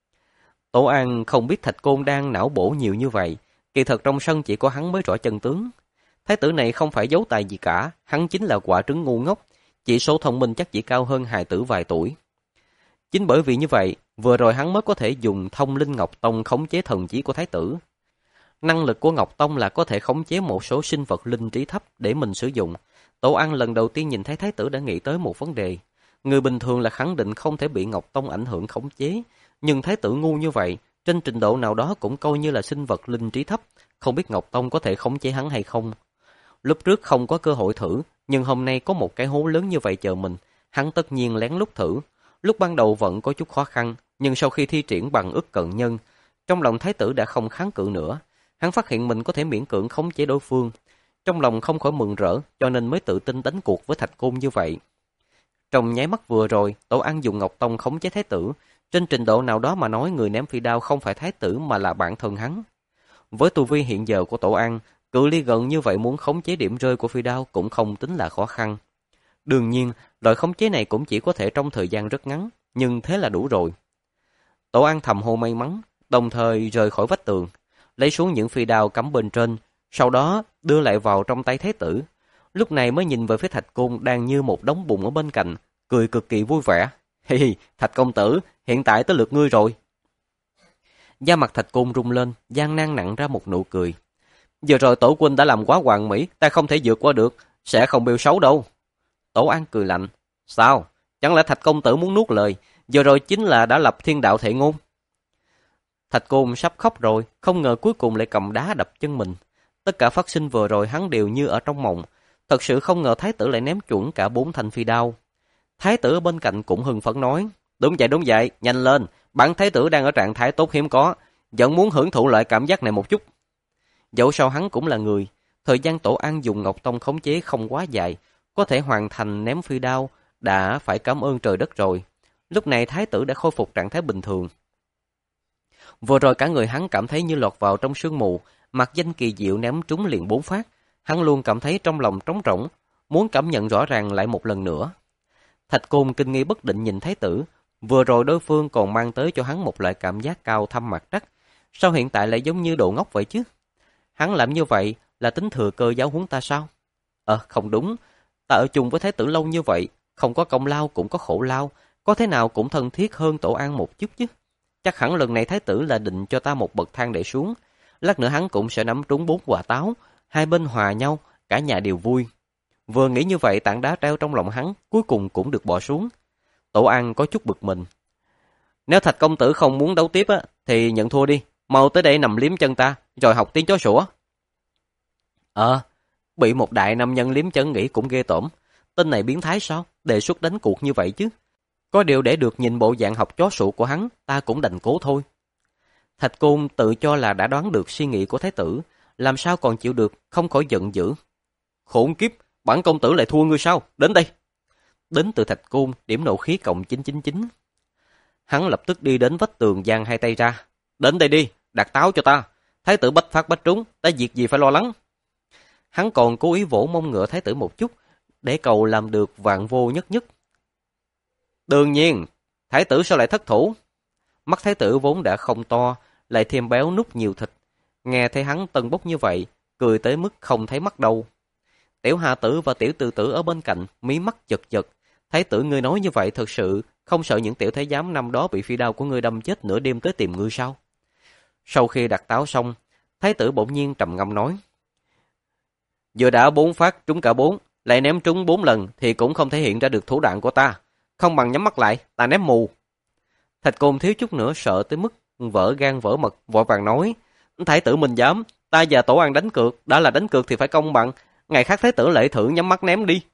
Tổ An không biết Thạch Côn đang não bổ nhiều như vậy. Kỳ thật trong sân chỉ có hắn mới rõ chân tướng. Thái tử này không phải giấu tài gì cả, hắn chính là quả trứng ngu ngốc. Chỉ số thông minh chắc chỉ cao hơn hài tử vài tuổi. Chính bởi vì như vậy, vừa rồi hắn mới có thể dùng Thông Linh Ngọc Tông khống chế thần trí của thái tử. Năng lực của Ngọc Tông là có thể khống chế một số sinh vật linh trí thấp để mình sử dụng. Tổ An lần đầu tiên nhìn thấy thái tử đã nghĩ tới một vấn đề. Người bình thường là khẳng định không thể bị Ngọc Tông ảnh hưởng khống chế, nhưng thái tử ngu như vậy, trên trình độ nào đó cũng coi như là sinh vật linh trí thấp, không biết Ngọc Tông có thể khống chế hắn hay không. Lúc trước không có cơ hội thử, nhưng hôm nay có một cái hố lớn như vậy chờ mình, hắn tất nhiên lén lút thử. Lúc ban đầu vẫn có chút khó khăn, nhưng sau khi thi triển bằng ức cận nhân, trong lòng thái tử đã không kháng cự nữa. Hắn phát hiện mình có thể miễn cưỡng khống chế đối phương. Trong lòng không khỏi mừng rỡ, cho nên mới tự tin đánh cuộc với Thạch Côn như vậy. Trong nháy mắt vừa rồi, Tổ An dùng Ngọc Tông khống chế thái tử. Trên trình độ nào đó mà nói người ném phi đao không phải thái tử mà là bản thân hắn. Với tu vi hiện giờ của Tổ An, cự ly gần như vậy muốn khống chế điểm rơi của phi đao cũng không tính là khó khăn. Đương nhiên, loại khống chế này cũng chỉ có thể trong thời gian rất ngắn, nhưng thế là đủ rồi. Tổ An thầm hô may mắn, đồng thời rời khỏi vách tường, lấy xuống những phi đao cắm bên trên, sau đó đưa lại vào trong tay thái tử. Lúc này mới nhìn về phía Thạch Côn đang như một đống bùn ở bên cạnh, cười cực kỳ vui vẻ. Hi hi, Thạch công tử, hiện tại tới lượt ngươi rồi. Da mặt Thạch Côn rung lên, gian nan nặn ra một nụ cười. Giờ rồi tổ huynh đã làm quá hoàn mỹ, ta không thể vượt qua được, sẽ không bêu xấu đâu. Tổ An cười lạnh. Sao? Chẳng lẽ Thạch công tử muốn nuốt lời? Giờ rồi chính là đã lập thiên đạo thệ ngôn. Thạch Côn sắp khóc rồi, không ngờ cuối cùng lại cầm đá đập chân mình. Tất cả phát sinh vừa rồi hắn đều như ở trong mộng. Thật sự không ngờ thái tử lại ném chuẩn cả bốn thanh phi đao. Thái tử ở bên cạnh cũng hưng phấn nói. Đúng vậy, đúng vậy, nhanh lên. Bản thái tử đang ở trạng thái tốt hiếm có. Vẫn muốn hưởng thụ loại cảm giác này một chút. Dẫu sao hắn cũng là người. Thời gian Tổ An dùng Ngọc Tông khống chế không quá dài. Có thể hoàn thành ném phi đao, đã phải cảm ơn trời đất rồi. Lúc này thái tử đã khôi phục trạng thái bình thường. Vừa rồi cả người hắn cảm thấy như lọt vào trong sương mù, mặt danh kỳ diệu ném trúng liền bốn phát. Hắn luôn cảm thấy trong lòng trống rỗng, muốn cảm nhận rõ ràng lại một lần nữa. Thạch Côn kinh nghi bất định nhìn thái tử, vừa rồi đối phương còn mang tới cho hắn một loại cảm giác cao thâm mặt trắc, sao hiện tại lại giống như đồ ngốc vậy chứ? Hắn làm như vậy là tính thừa cơ giáo huấn ta sao? Ờ, không đúng, ta ở chung với thái tử lâu như vậy, không có công lao cũng có khổ lao, có thế nào cũng thân thiết hơn Tổ An một chút chứ. Chắc hẳn lần này thái tử là định cho ta một bậc thang để xuống, lát nữa hắn cũng sẽ nắm trúng bốn quả táo, hai bên hòa nhau, cả nhà đều vui. Vừa nghĩ như vậy tảng đá treo trong lòng hắn cuối cùng cũng được bỏ xuống. Tổ An có chút bực mình. Nếu Thạch công tử không muốn đấu tiếp á, thì nhận thua đi, mau tới đây nằm liếm chân ta, rồi học tiếng chó sủa. Ờ, bị một đại nam nhân liếm chân nghĩ cũng ghê tởm. Tên này biến thái sao, đề xuất đánh cuộc như vậy chứ. Có điều để được nhìn bộ dạng học chó sủa của hắn, ta cũng đành cố thôi. Thạch Côn tự cho là đã đoán được suy nghĩ của thái tử, làm sao còn chịu được, không khỏi giận dữ. Khốn kiếp, bản công tử lại thua ngươi sao, đến đây. Đến từ Thạch Côn, điểm nộ khí cộng chín chín chín. Hắn lập tức đi đến vách tường giang hai tay ra. Đến đây đi, đặt táo cho ta. Thái tử bách phát bách trúng, ta việc gì phải lo lắng. Hắn còn cố ý vỗ mông ngựa thái tử một chút, để cầu làm được vạn vô nhất nhất. Đương nhiên, thái tử sao lại thất thủ? Mắt thái tử vốn đã không to, lại thêm béo nút nhiều thịt. Nghe thấy hắn tâng bốc như vậy, cười tới mức không thấy mắt đâu. Tiểu Hà Tử và Tiểu Từ Tử ở bên cạnh, mí mắt giật giật. Thái tử ngươi nói như vậy thật sự không sợ những tiểu thái giám năm đó bị phi đao của ngươi đâm chết nửa đêm tới tìm ngươi sao? Sau khi đặt táo xong, thái tử bỗng nhiên trầm ngâm nói: vừa đã bốn phát trúng cả bốn, lại ném trúng bốn lần thì cũng không thể hiện ra được thủ đoạn của ta. Không bằng nhắm mắt lại, ta ném mù. Thạch Côn thiếu chút nữa sợ tới mức vỡ gan vỡ mật, vội vàng nói: thái tử mình dám, ta và Tổ An đánh cược, đã là đánh cược thì phải công bằng. Ngày khác thái tử lệ thử nhắm mắt ném đi.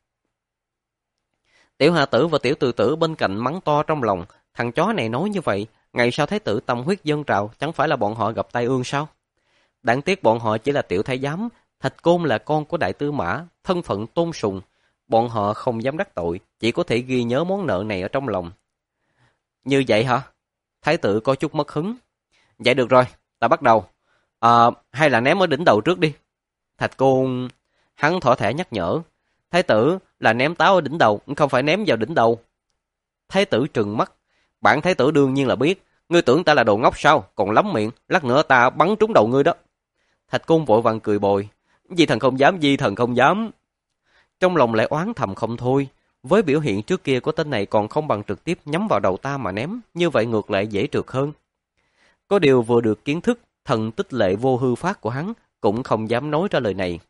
Tiểu Hà Tử và Tiểu Từ Tử bên cạnh mắng to trong lòng, thằng chó này nói như vậy, ngày sau thái tử tâm huyết dâng trào, chẳng phải là bọn họ gặp tai ương sao? Đáng tiếc bọn họ chỉ là tiểu thái giám, Thạch Côn là con của đại tư mã, thân phận tôn sùng, bọn họ không dám đắc tội, chỉ có thể ghi nhớ món nợ này ở trong lòng. Như vậy hả? Thái tử có chút mất hứng. Vậy được rồi, ta bắt đầu. À, hay là ném ở đỉnh đầu trước đi. Thạch Côn, hắn thỏ thẻ nhắc nhở. Thái tử là ném táo ở đỉnh đầu, không phải ném vào đỉnh đầu. Thái tử trừng mắt. Bản thái tử đương nhiên là biết. Ngươi tưởng ta là đồ ngốc sao? Còn lắm miệng, lát nữa ta bắn trúng đầu ngươi đó. Thạch Côn vội vàng cười bồi. Di thần không dám, di thần không dám. Trong lòng lại oán thầm không thôi. Với biểu hiện trước kia của tên này còn không bằng trực tiếp nhắm vào đầu ta mà ném. Như vậy ngược lại dễ trượt hơn. Có điều vừa được kiến thức thần tích lệ vô hư phát của hắn, cũng không dám nói ra lời này.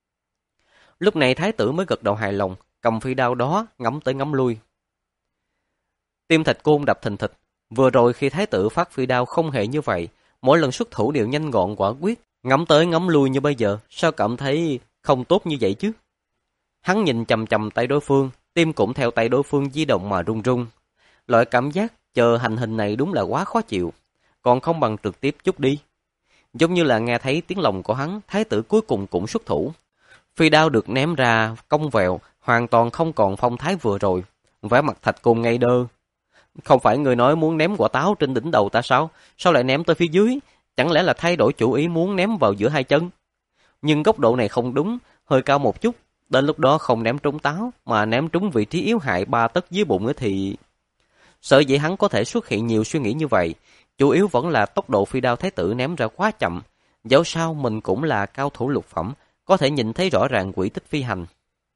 Lúc này thái tử mới gật đầu hài lòng, cầm phi đao đó ngắm tới ngắm lui. Tim Thạch Côn đập thình thịch. Vừa rồi khi thái tử phát phi đao không hề như vậy, mỗi lần xuất thủ đều nhanh gọn quả quyết, ngắm tới ngắm lui như bây giờ, sao cảm thấy không tốt như vậy chứ? Hắn nhìn chầm chầm tay đối phương, tim cũng theo tay đối phương di động mà run run. Loại cảm giác chờ hành hình này đúng là quá khó chịu, còn không bằng trực tiếp chút đi. Giống như là nghe thấy tiếng lòng của hắn, thái tử cuối cùng cũng xuất thủ. Phi đao được ném ra cong vẹo, hoàn toàn không còn phong thái vừa rồi. Vẻ mặt Thạch Côn ngây đơ. Không phải người nói muốn ném quả táo trên đỉnh đầu ta sao? Sao lại ném tới phía dưới? Chẳng lẽ là thay đổi chủ ý muốn ném vào giữa hai chân? Nhưng góc độ này không đúng, hơi cao một chút. Đến lúc đó không ném trúng táo, mà ném trúng vị trí yếu hại ba tấc dưới bụng thì... Sợ dĩ hắn có thể xuất hiện nhiều suy nghĩ như vậy, chủ yếu vẫn là tốc độ phi đao thái tử ném ra quá chậm. Dẫu sao mình cũng là cao thủ lục phẩm, có thể nhìn thấy rõ ràng quỹ tích phi hành.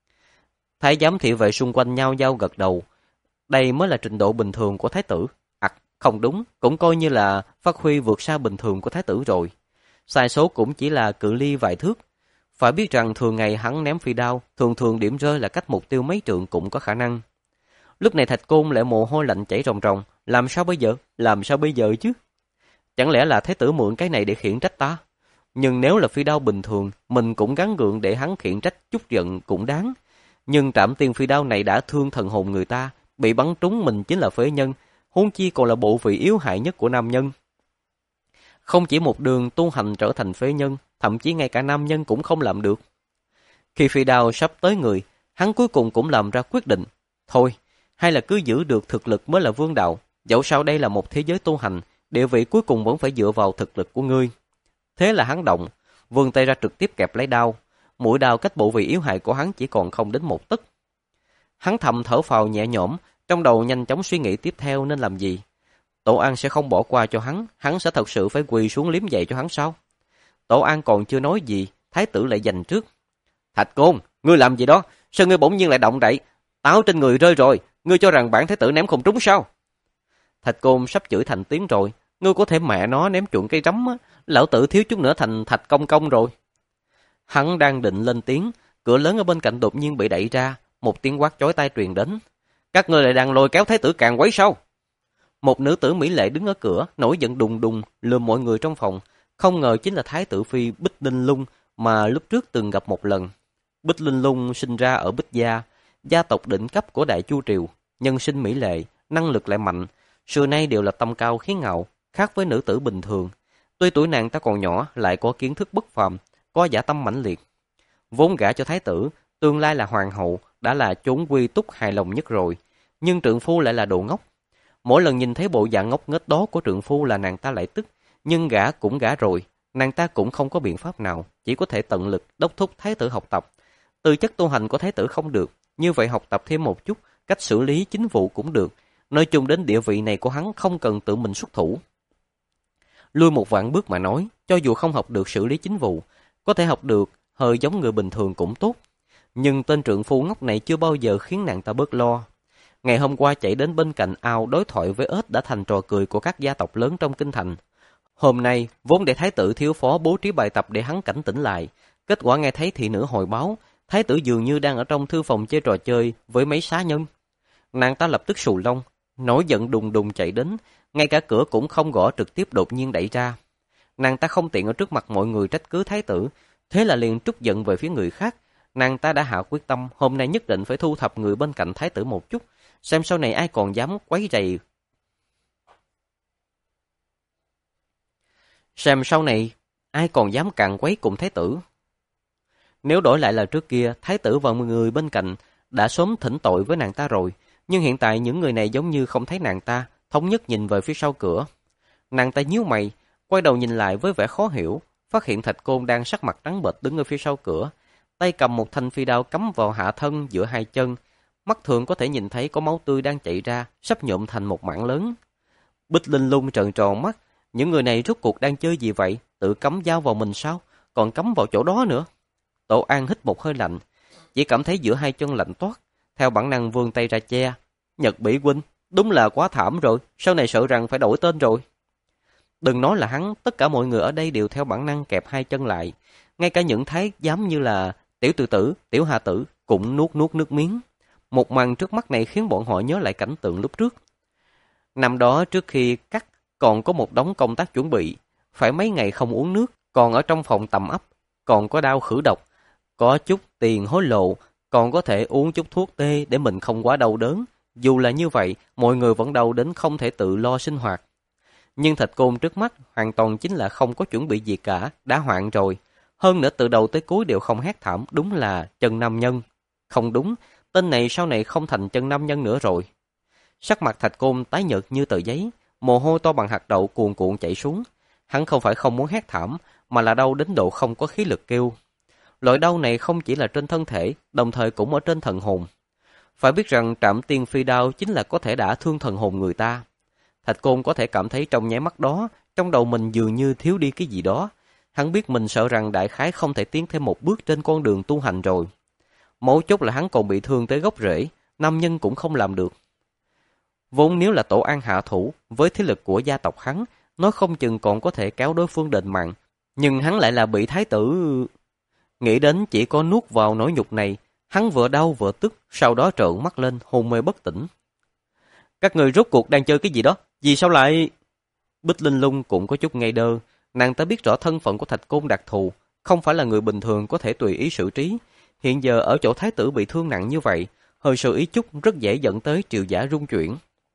Thái giám thị vệ xung quanh nhau nhau gật đầu. Đây mới là trình độ bình thường của thái tử. À, không đúng, cũng coi như là phát huy vượt xa bình thường của thái tử rồi. Sai số cũng chỉ là cự ly vài thước. Phải biết rằng thường ngày hắn ném phi đao, thường thường điểm rơi là cách mục tiêu mấy trượng cũng có khả năng. Lúc này Thạch Côn lại mồ hôi lạnh chảy ròng ròng, làm sao bây giờ? Làm sao bây giờ chứ? Chẳng lẽ là thái tử mượn cái này để khiển trách ta? Nhưng nếu là phi đao bình thường, mình cũng gắng gượng để hắn khiển trách chút giận cũng đáng. Nhưng trảm tiên phi đao này đã thương thần hồn người ta, bị bắn trúng mình chính là phế nhân, huống chi còn là bộ vị yếu hại nhất của nam nhân. Không chỉ một đường tu hành trở thành phế nhân, thậm chí ngay cả nam nhân cũng không làm được. Khi phi đao sắp tới người, hắn cuối cùng cũng làm ra quyết định. Thôi, hay là cứ giữ được thực lực mới là vương đạo, dẫu sao đây là một thế giới tu hành, địa vị cuối cùng vẫn phải dựa vào thực lực của ngươi. Thế là hắn động, vươn tay ra trực tiếp kẹp lấy đao, mũi đao cách bộ vị yếu hại của hắn chỉ còn không đến một tấc. Hắn thầm thở phào nhẹ nhõm, trong đầu nhanh chóng suy nghĩ tiếp theo nên làm gì. Tổ An sẽ không bỏ qua cho hắn, hắn sẽ thật sự phải quỳ xuống liếm dậy cho hắn sao? Tổ An còn chưa nói gì, thái tử lại giành trước. Thạch Côn, ngươi làm gì đó? Sao ngươi bỗng nhiên lại động đậy? Táo trên người rơi rồi, ngươi cho rằng bản thái tử ném không trúng sao? Thạch Côn sắp chửi thành tiếng rồi, ngươi có thể mẹ nó ném chuẩn cây rắm á, lão tử thiếu chút nữa thành Thạch Công Công rồi. Hắn đang định lên tiếng, cửa lớn ở bên cạnh đột nhiên bị đẩy ra, một tiếng quát chói tai truyền đến. Các ngươi lại đang lôi kéo thái tử càng quấy sao? Một nữ tử mỹ lệ đứng ở cửa, nổi giận đùng đùng, lườm mọi người trong phòng. Không ngờ chính là thái tử phi Bích Linh Lung mà lúc trước từng gặp một lần. Bích Linh Lung sinh ra ở Bích Gia, gia tộc đỉnh cấp của Đại Chu Triều, nhân sinh mỹ lệ, năng lực lại mạnh, xưa nay đều là tâm cao khí ngạo, khác với nữ tử bình thường. Tuy tuổi nàng ta còn nhỏ, lại có kiến thức bất phàm, có dã tâm mãnh liệt. Vốn gả cho thái tử, tương lai là hoàng hậu, đã là chốn quy túc hài lòng nhất rồi, nhưng trượng phu lại là đồ ngốc. Mỗi lần nhìn thấy bộ dạng ngốc nghếch đó của trượng phu là nàng ta lại tức, nhưng gả cũng gả rồi, nàng ta cũng không có biện pháp nào, chỉ có thể tận lực đốc thúc thái tử học tập. Tư chất tu hành của thái tử không được, như vậy học tập thêm một chút, cách xử lý chính vụ cũng được. Nói chung đến địa vị này của hắn không cần tự mình xuất thủ. Lui một vạn bước mà nói, cho dù không học được xử lý chính vụ, có thể học được hơi giống người bình thường cũng tốt. Nhưng tên trượng phu ngốc này chưa bao giờ khiến nàng ta bớt lo. Ngày hôm qua chạy đến bên cạnh ao đối thoại với ếch đã thành trò cười của các gia tộc lớn trong kinh thành. Hôm nay, vốn để thái tử thiếu phó bố trí bài tập để hắn cảnh tỉnh lại. Kết quả nghe thấy thị nữ hồi báo, thái tử dường như đang ở trong thư phòng chơi trò chơi với mấy xá nhân. Nàng ta lập tức xù lông, nổi giận đùng đùng chạy đến, ngay cả cửa cũng không gõ trực tiếp đột nhiên đẩy ra. Nàng ta không tiện ở trước mặt mọi người trách cứ thái tử, thế là liền trút giận về phía người khác. Nàng ta đã hạ quyết tâm hôm nay nhất định phải thu thập người bên cạnh thái tử một chút, xem sau này ai còn dám quấy rầy. Xem sau này ai còn dám càn quấy cùng thái tử. Nếu đổi lại là trước kia, thái tử và người bên cạnh đã sớm thỉnh tội với nàng ta rồi, nhưng hiện tại những người này giống như không thấy nàng ta, thống nhất nhìn về phía sau cửa. Nàng ta nhíu mày, quay đầu nhìn lại với vẻ khó hiểu, phát hiện Thạch Côn đang sắc mặt trắng bệch đứng ở phía sau cửa, tay cầm một thanh phi đao cắm vào hạ thân giữa hai chân, mắt thường có thể nhìn thấy có máu tươi đang chảy ra, sắp nhuộm thành một mảng lớn. Bích Linh Lung trợn tròn mắt, những người này rốt cuộc đang chơi gì vậy? Tự cắm dao vào mình sao? Còn cắm vào chỗ đó nữa. Tổ An hít một hơi lạnh, chỉ cảm thấy giữa hai chân lạnh toát, theo bản năng vươn tay ra che. Nhật Bỉ huynh, đúng là quá thảm rồi, sau này sợ rằng phải đổi tên rồi. Đừng nói là hắn, tất cả mọi người ở đây đều theo bản năng kẹp hai chân lại, ngay cả những thái giám như là Tiểu Từ Tử, Tiểu Hà Tử cũng nuốt nuốt nước miếng. Một màn trước mắt này khiến bọn họ nhớ lại cảnh tượng lúc trước. Năm đó trước khi cắt còn có một đống công tác chuẩn bị, phải mấy ngày không uống nước, còn ở trong phòng tầm ấp, còn có đau khử độc, có chút tiền hối lộ, còn có thể uống chút thuốc tê để mình không quá đau đớn. Dù là như vậy, mọi người vẫn đau đến không thể tự lo sinh hoạt. Nhưng Thạch Côn trước mắt hoàn toàn chính là không có chuẩn bị gì cả, đã hoạn rồi. Hơn nữa từ đầu tới cuối đều không hét thảm, đúng là chân nam nhân. Không đúng, tên này sau này không thành chân nam nhân nữa rồi. Sắc mặt Thạch Côn tái nhợt như tờ giấy, mồ hôi to bằng hạt đậu cuồn cuộn chảy xuống. Hắn không phải không muốn hét thảm, mà là đau đến độ không có khí lực kêu. Loại đau này không chỉ là trên thân thể, đồng thời cũng ở trên thần hồn. Phải biết rằng trảm tiên phi đao chính là có thể đả thương thần hồn người ta. Thạch Côn có thể cảm thấy trong nháy mắt đó, trong đầu mình dường như thiếu đi cái gì đó. Hắn biết mình sợ rằng đại khái không thể tiến thêm một bước trên con đường tu hành rồi. Mấu chốt là hắn còn bị thương tới gốc rễ, nam nhân cũng không làm được. Vốn nếu là Tổ An hạ thủ, với thế lực của gia tộc hắn, nói không chừng còn có thể kéo đối phương đền mạng. Nhưng hắn lại là bị thái tử... Nghĩ đến chỉ có nuốt vào nỗi nhục này, hắn vừa đau vừa tức, sau đó trợn mắt lên, hôn mê bất tỉnh. Các người rốt cuộc đang chơi cái gì đó? Vì sao lại... Bích Linh Lung cũng có chút ngây đơ, nàng ta biết rõ thân phận của Thạch Côn đặc thù, không phải là người bình thường có thể tùy ý xử trí. Hiện giờ ở chỗ thái tử bị thương nặng như vậy, hơi sơ ý chút rất dễ dẫn tới triều giả rung chuyển.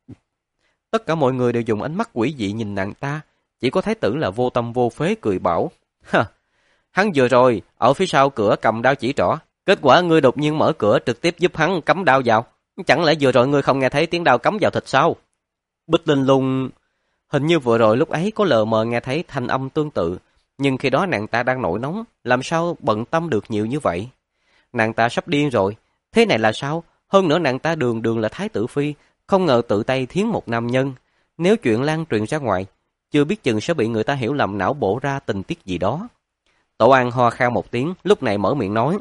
Tất cả mọi người đều dùng ánh mắt quỷ dị nhìn nàng ta, chỉ có thái tử là vô tâm vô phế cười bảo. Ha, hắn vừa rồi, ở phía sau cửa cầm đao chỉ trỏ, kết quả ngươi đột nhiên mở cửa trực tiếp giúp hắn cắm đao vào. Chẳng lẽ vừa rồi ngươi không nghe thấy tiếng đao cắm vào thịt sao? Bích Linh Lung... Hình như vừa rồi lúc ấy có lờ mờ nghe thấy thanh âm tương tự, nhưng khi đó nàng ta đang nổi nóng, làm sao bận tâm được nhiều như vậy? Nàng ta sắp điên rồi, thế này là sao? Hơn nữa nàng ta đường đường là thái tử phi, không ngờ tự tay thiến một nam nhân. Nếu chuyện lan truyền ra ngoài, chưa biết chừng sẽ bị người ta hiểu lầm não bổ ra tình tiết gì đó. Tổ An ho khan một tiếng, lúc này mở miệng nói.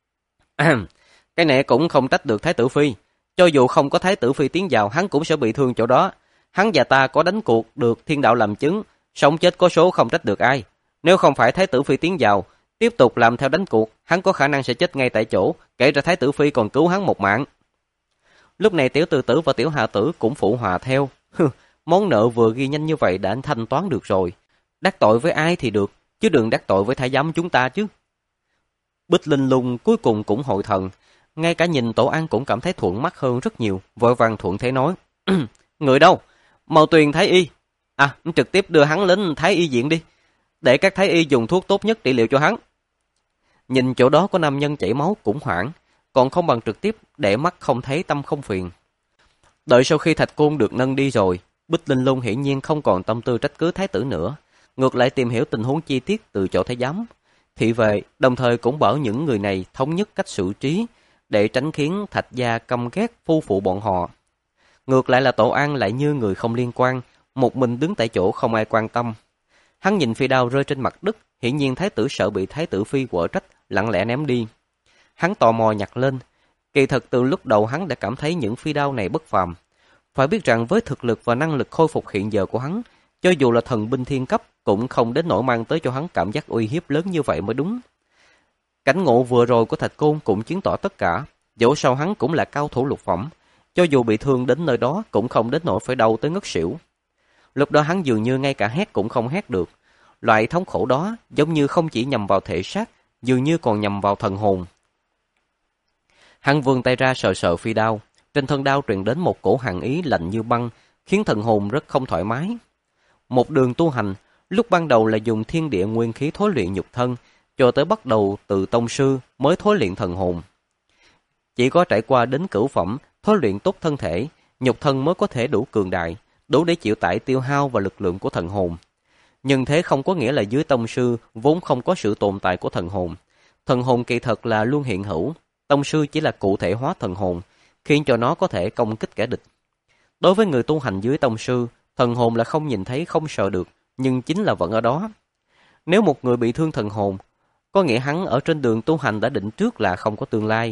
Cái này cũng không trách được thái tử phi. Cho dù không có thái tử phi tiến vào, hắn cũng sẽ bị thương chỗ đó. Hắn và ta có đánh cuộc được thiên đạo làm chứng, sống chết có số không trách được ai. Nếu không phải thái tử phi tiến vào, tiếp tục làm theo đánh cuộc, hắn có khả năng sẽ chết ngay tại chỗ, kể ra thái tử phi còn cứu hắn một mạng. Lúc này Tiểu Từ Tử và Tiểu Hạ Tử cũng phụ hòa theo. Món nợ vừa ghi nhanh như vậy đã thanh toán được rồi. Đắc tội với ai thì được, chứ đừng đắc tội với thái giám chúng ta chứ. Bích Linh Lung cuối cùng cũng hội thần, ngay cả nhìn Tổ An cũng cảm thấy thuận mắt hơn rất nhiều, vội vàng thuận thế nói. Người đâu? Mau tuyền thái y. À, trực tiếp đưa hắn lên thái y viện đi, để các thái y dùng thuốc tốt nhất trị liệu cho hắn. Nhìn chỗ đó có nam nhân chảy máu cũng hoảng, còn không bằng trực tiếp để mắt không thấy tâm không phiền. Đợi sau khi Thạch Côn được nâng đi rồi, Bích Linh Lung hiển nhiên không còn tâm tư trách cứ thái tử nữa, ngược lại tìm hiểu tình huống chi tiết từ chỗ thái giám, thị vệ, đồng thời cũng bảo những người này thống nhất cách xử trí để tránh khiến Thạch gia căm ghét phu phụ bọn họ. Ngược lại là Tổ An lại như người không liên quan, một mình đứng tại chỗ không ai quan tâm. Hắn nhìn phi đao rơi trên mặt đất, hiển nhiên thái tử sợ bị thái tử phi quở trách, lặng lẽ ném đi. Hắn tò mò nhặt lên. Kỳ thật từ lúc đầu hắn đã cảm thấy những phi đao này bất phàm. Phải biết rằng với thực lực và năng lực khôi phục hiện giờ của hắn, cho dù là thần binh thiên cấp cũng không đến nỗi mang tới cho hắn cảm giác uy hiếp lớn như vậy mới đúng. Cảnh ngộ vừa rồi của Thạch Côn cũng chứng tỏ tất cả, dẫu sao hắn cũng là cao thủ lục phẩm, cho dù bị thương đến nơi đó cũng không đến nỗi phải đau tới ngất xỉu. Lúc đó hắn dường như ngay cả hét cũng không hét được. Loại thống khổ đó giống như không chỉ nhằm vào thể xác, dường như còn nhằm vào thần hồn. Hắn vươn tay ra sờ sờ phi đao, trên thân đao truyền đến một cổ hàn ý lạnh như băng, khiến thần hồn rất không thoải mái. Một đường tu hành, lúc ban đầu là dùng thiên địa nguyên khí thối luyện nhục thân, cho tới bắt đầu từ tông sư mới thối luyện thần hồn. Chỉ có trải qua đến cửu phẩm, thối luyện tốt thân thể, nhục thân mới có thể đủ cường đại, đủ để chịu tải tiêu hao và lực lượng của thần hồn. Nhưng thế không có nghĩa là dưới tông sư vốn không có sự tồn tại của thần hồn. Thần hồn kỳ thật là luôn hiện hữu, tông sư chỉ là cụ thể hóa thần hồn, khiến cho nó có thể công kích kẻ địch. Đối với người tu hành dưới tông sư, thần hồn là không nhìn thấy, không sợ được, nhưng chính là vẫn ở đó. Nếu một người bị thương thần hồn, có nghĩa hắn ở trên đường tu hành đã định trước là không có tương lai.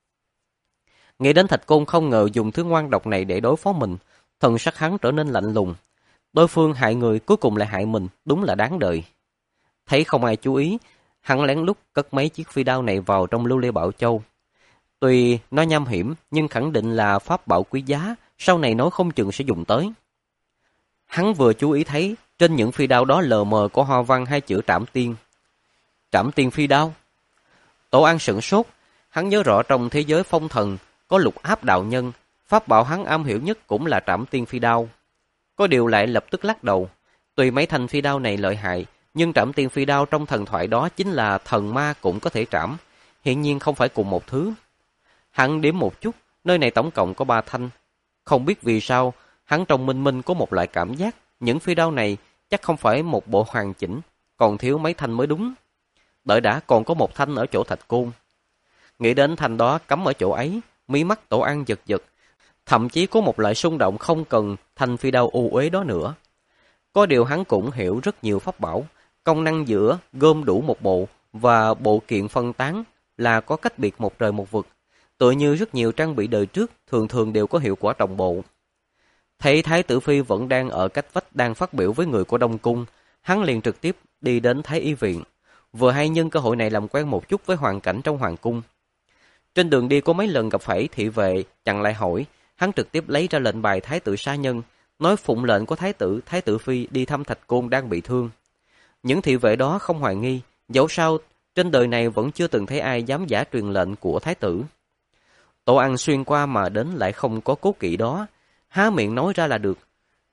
Nghĩ đến Thạch Côn không ngờ dùng thứ ngoan độc này để đối phó mình, thần sắc hắn trở nên lạnh lùng. Đối phương hại người cuối cùng lại hại mình, đúng là đáng đời. Thấy không ai chú ý, hắn lén lút cất mấy chiếc phi đao này vào trong lưu ly bảo châu. Tuy nó nham hiểm, nhưng khẳng định là pháp bảo quý giá, sau này nói không chừng sẽ dùng tới. Hắn vừa chú ý thấy, trên những phi đao đó lờ mờ có hoa văn hai chữ Trảm Tiên. Trảm Tiên phi đao. Tổ An sửng sốt, hắn nhớ rõ trong thế giới phong thần, có Lục Áp đạo nhân, pháp bảo hắn am hiểu nhất cũng là Trảm Tiên phi đao. Có điều lại lập tức lắc đầu, tuy mấy thanh phi đao này lợi hại, nhưng Trảm Tiên phi đao trong thần thoại đó chính là thần ma cũng có thể trảm, hiển nhiên không phải cùng một thứ. Hắn đếm một chút, nơi này tổng cộng có ba thanh. Không biết vì sao, hắn trong minh minh có một loại cảm giác, những phi đao này chắc không phải một bộ hoàn chỉnh, còn thiếu mấy thanh mới đúng. Đợi đã, còn có một thanh ở chỗ Thạch Côn. Nghĩ đến thanh đó cắm ở chỗ ấy, mí mắt Tổ An giật giật, thậm chí có một loại xung động không cần thanh phi đao u uế đó nữa. Có điều hắn cũng hiểu rất nhiều pháp bảo, công năng giữa gom đủ một bộ và bộ kiện phân tán là có cách biệt một trời một vực. Tựa như rất nhiều trang bị đời trước thường thường đều có hiệu quả đồng bộ. Thấy Thái tử Phi vẫn đang ở cách vách đang phát biểu với người của Đông Cung, hắn liền trực tiếp đi đến Thái y viện, vừa hay nhân cơ hội này làm quen một chút với hoàn cảnh trong hoàng cung. Trên đường đi có mấy lần gặp phải thị vệ chặn lại hỏi, hắn trực tiếp lấy ra lệnh bài Thái tử sa nhân, nói phụng lệnh của Thái tử, Thái tử Phi đi thăm Thạch Côn đang bị thương. Những thị vệ đó không hoài nghi, dẫu sao trên đời này vẫn chưa từng thấy ai dám giả truyền lệnh của Thái tử. Tổ Ăn xuyên qua mà đến lại không có cố kỵ đó, há miệng nói ra là được.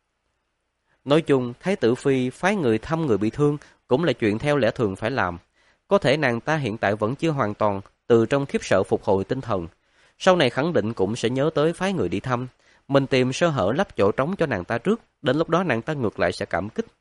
Nói chung, Thái tử Phi phái người thăm người bị thương cũng là chuyện theo lẽ thường phải làm. Có thể nàng ta hiện tại vẫn chưa hoàn toàn từ trong khiếp sợ phục hồi tinh thần. Sau này khẳng định cũng sẽ nhớ tới phái người đi thăm. Mình tìm sơ hở lắp chỗ trống cho nàng ta trước, đến lúc đó nàng ta ngược lại sẽ cảm kích.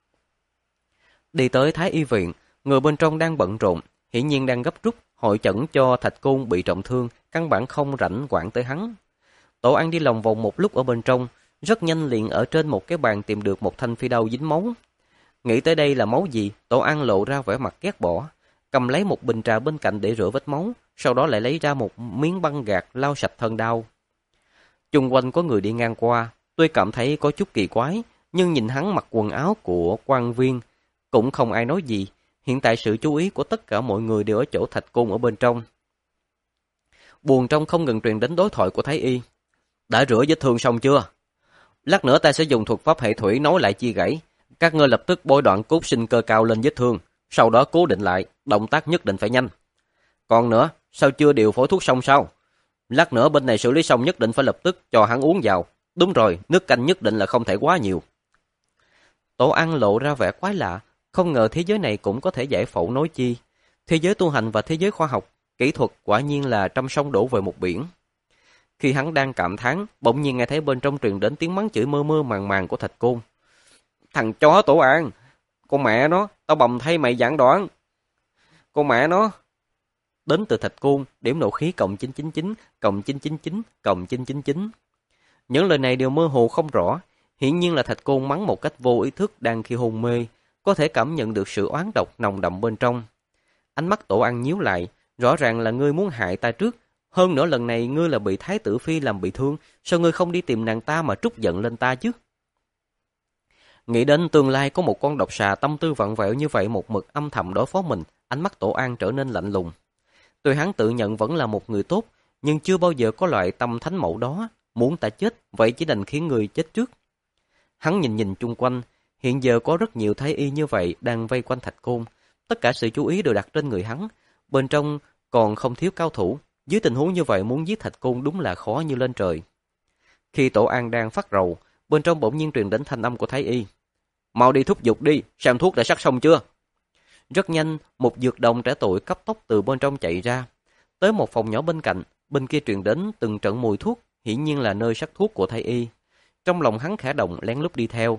Đi tới Thái y viện, người bên trong đang bận rộn, hiển nhiên đang gấp rút, hội chẩn cho Thạch Côn bị trọng thương, căn bản không rảnh quản tới hắn. Tổ An đi lòng vòng một lúc ở bên trong, rất nhanh liền ở trên một cái bàn tìm được một thanh phi đao dính máu. Nghĩ tới đây là máu gì, Tổ An lộ ra vẻ mặt ghét bỏ, cầm lấy một bình trà bên cạnh để rửa vết máu, sau đó lại lấy ra một miếng băng gạc lau sạch thân đao. Chung quanh có người đi ngang qua, tôi cảm thấy có chút kỳ quái, nhưng nhìn hắn mặc quần áo của quan viên, cũng không ai nói gì. Hiện tại sự chú ý của tất cả mọi người đều ở chỗ Thạch Côn ở bên trong. Buồng trong không ngừng truyền đến đối thoại của Thái y. Đã rửa vết thương xong chưa? Lát nữa ta sẽ dùng thuật pháp hệ thủy nối lại chi gãy. Các ngươi lập tức bôi đoạn cốt sinh cơ cao lên vết thương, sau đó cố định lại, động tác nhất định phải nhanh. Còn nữa, sao chưa điều phối thuốc xong sao? Lát nữa bên này xử lý xong nhất định phải lập tức cho hắn uống vào. Đúng rồi, nước canh nhất định là không thể quá nhiều. Tổ Ăn lộ ra vẻ quái lạ, không ngờ thế giới này cũng có thể giải phẫu nói chi. Thế giới tu hành và thế giới khoa học, kỹ thuật quả nhiên là trăm sông đổ về một biển. Khi hắn đang cảm thán, bỗng nhiên nghe thấy bên trong truyền đến tiếng mắng chửi mơ mơ màng màng của Thạch Côn. Thằng chó Tổ An, con mẹ nó, tao bầm thay mày giảng đoạn. Con mẹ nó. Đến từ Thạch Côn, điểm nộ khí cộng chín chín chín, cộng chín chín chín, cộng chín chín chín. Những lời này đều mơ hồ không rõ, hiển nhiên là Thạch Côn mắng một cách vô ý thức đang khi hôn mê, có thể cảm nhận được sự oán độc nồng đậm bên trong. Ánh mắt Tổ Ăn nhíu lại, rõ ràng là ngươi muốn hại ta trước. Hơn nữa lần này ngươi là bị Thái tử Phi làm bị thương, sao ngươi không đi tìm nàng ta mà trút giận lên ta chứ? Nghĩ đến tương lai có một con độc xà tâm tư vặn vẹo như vậy một mực âm thầm đối phó mình, ánh mắt Tổ An trở nên lạnh lùng. Tuy hắn tự nhận vẫn là một người tốt, nhưng chưa bao giờ có loại tâm thánh mẫu đó, muốn ta chết, vậy chỉ đành khiến người chết trước. Hắn nhìn nhìn chung quanh, hiện giờ có rất nhiều thái y như vậy đang vây quanh Thạch Côn, tất cả sự chú ý đều đặt trên người hắn, bên trong còn không thiếu cao thủ, dưới tình huống như vậy muốn giết Thạch Côn đúng là khó như lên trời. Khi Tổ An đang phát rầu, bên trong bỗng nhiên truyền đến thanh âm của thái y. Mau đi thúc giục đi, xem thuốc đã sắc xong chưa? Rất nhanh, một dược đồng trẻ tuổi cấp tốc từ bên trong chạy ra, tới một phòng nhỏ bên cạnh, bên kia truyền đến từng trận mùi thuốc, hiển nhiên là nơi sắc thuốc của thái y. Trong lòng hắn khẽ động lén lút đi theo.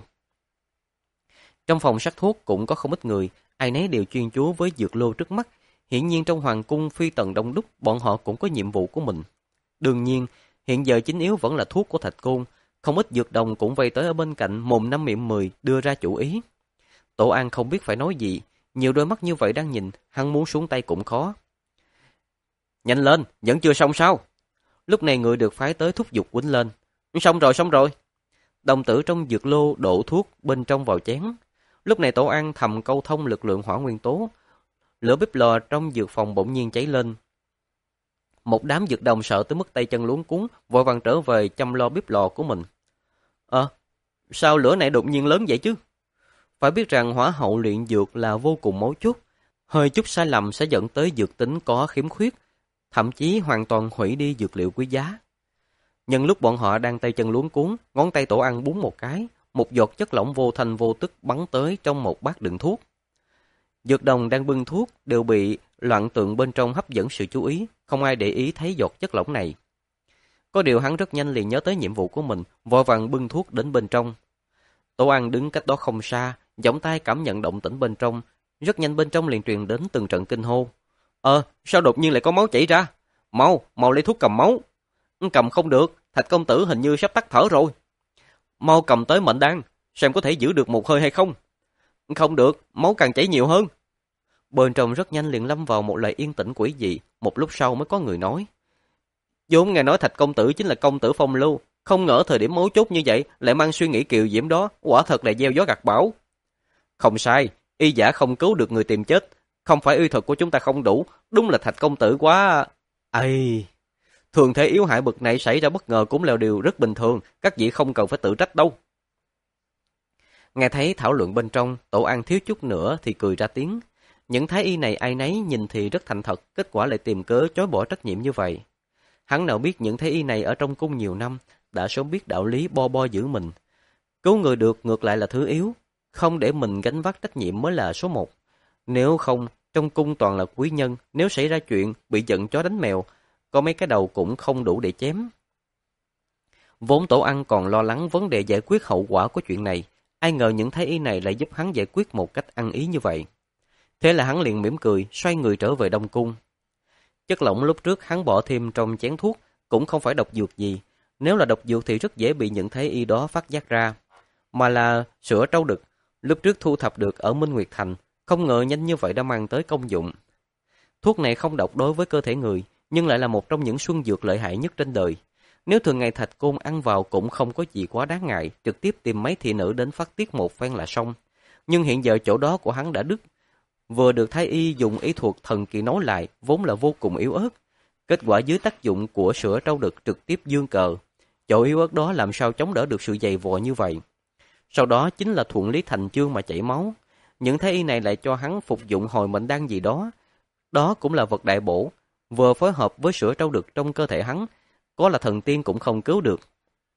Trong phòng sắc thuốc cũng có không ít người, ai nấy đều chuyên chú với dược lô trước mắt. Hiển nhiên trong hoàng cung phi tần đông đúc, bọn họ cũng có nhiệm vụ của mình. Đương nhiên, hiện giờ chính yếu vẫn là thuốc của Thạch Côn, không ít dược đồng cũng vây tới ở bên cạnh mồm năm miệng mười đưa ra chủ ý. Tổ An không biết phải nói gì, nhiều đôi mắt như vậy đang nhìn, hắn muốn xuống tay cũng khó. Nhanh lên, vẫn chưa xong sao? Lúc này người được phái tới thúc giục quýnh lên. Xong rồi, xong rồi. Đồng tử trong dược lô đổ thuốc bên trong vào chén. Lúc này Tổ An thầm câu thông lực lượng hỏa nguyên tố. Lửa bếp lò trong dược phòng bỗng nhiên cháy lên. Một đám dược đồng sợ tới mức tay chân luống cuống, vội vàng trở về chăm lo bếp lò của mình. Ờ, sao lửa này đột nhiên lớn vậy chứ? Phải biết rằng hỏa hậu luyện dược là vô cùng mấu chốt. Hơi chút sai lầm sẽ dẫn tới dược tính có khiếm khuyết, thậm chí hoàn toàn hủy đi dược liệu quý giá. Nhân lúc bọn họ đang tay chân luống cuống, ngón tay Tổ Ăn búng một cái, một giọt chất lỏng vô thanh vô tức bắn tới trong một bát đựng thuốc. Dược đồng đang bưng thuốc đều bị loạn tượng bên trong hấp dẫn sự chú ý, không ai để ý thấy giọt chất lỏng này. Có điều hắn rất nhanh liền nhớ tới nhiệm vụ của mình, vội vàng bưng thuốc đến bên trong. Tổ Ăn đứng cách đó không xa, giọng tai cảm nhận động tĩnh bên trong, rất nhanh bên trong liền truyền đến từng trận kinh hô. Ờ, sao đột nhiên lại có máu chảy ra? Mau, mau lấy thuốc cầm máu. Cầm không được, Thạch công tử hình như sắp tắt thở rồi. Mau cầm tới mệnh đan, xem có thể giữ được một hơi hay không. Không được, máu càng chảy nhiều hơn. Bên trong rất nhanh liền lâm vào một lời yên tĩnh quỷ dị, một lúc sau mới có người nói. Vốn nghe nói Thạch công tử chính là công tử phong lưu, không ngờ thời điểm mấu chốt như vậy lại mang suy nghĩ kiều diễm đó, quả thật là gieo gió gặt bão. Không sai, y giả không cứu được người tìm chết, không phải uy thuật của chúng ta không đủ, đúng là Thạch công tử quá... Ây... Thường thể yếu hại bực này xảy ra bất ngờ cũng là điều rất bình thường, các vị không cần phải tự trách đâu. Nghe thấy thảo luận bên trong, Tổ An thiếu chút nữa thì cười ra tiếng. Những thái y này ai nấy nhìn thì rất thành thật, kết quả lại tìm cớ chối bỏ trách nhiệm như vậy. Hắn nào biết những thái y này ở trong cung nhiều năm, đã sớm biết đạo lý bo bo giữ mình. Cứu người được ngược lại là thứ yếu, không để mình gánh vác trách nhiệm mới là số một. Nếu không, trong cung toàn là quý nhân, nếu xảy ra chuyện bị giận chó đánh mèo, có mấy cái đầu cũng không đủ để chém. Vốn Tổ Ăn còn lo lắng vấn đề giải quyết hậu quả của chuyện này, ai ngờ những thái y này lại giúp hắn giải quyết một cách ăn ý như vậy. Thế là hắn liền mỉm cười, xoay người trở về Đông Cung. Chất lỏng lúc trước hắn bỏ thêm trong chén thuốc, cũng không phải độc dược gì. Nếu là độc dược thì rất dễ bị những thái y đó phát giác ra. Mà là sữa trâu đực, lúc trước thu thập được ở Minh Nguyệt Thành, không ngờ nhanh như vậy đã mang tới công dụng. Thuốc này không độc đối với cơ thể người, nhưng lại là một trong những xuân dược lợi hại nhất trên đời. Nếu thường ngày Thạch Côn ăn vào cũng không có gì quá đáng ngại, trực tiếp tìm mấy thị nữ đến phát tiết một phen là xong. Nhưng hiện giờ chỗ đó của hắn đã đứt. Vừa được thái y dùng ý thuật thần kỳ nối lại, vốn là vô cùng yếu ớt. Kết quả dưới tác dụng của sữa trâu đực trực tiếp dương cờ. Chỗ yếu ớt đó làm sao chống đỡ được sự dày vò như vậy. Sau đó chính là thuận lý thành chương mà chảy máu. Những thái y này lại cho hắn phục dụng hồi mệnh đan gì đó. Đó cũng là vật đại bổ, vừa phối hợp với sữa trâu đực trong cơ thể hắn, có là thần tiên cũng không cứu được.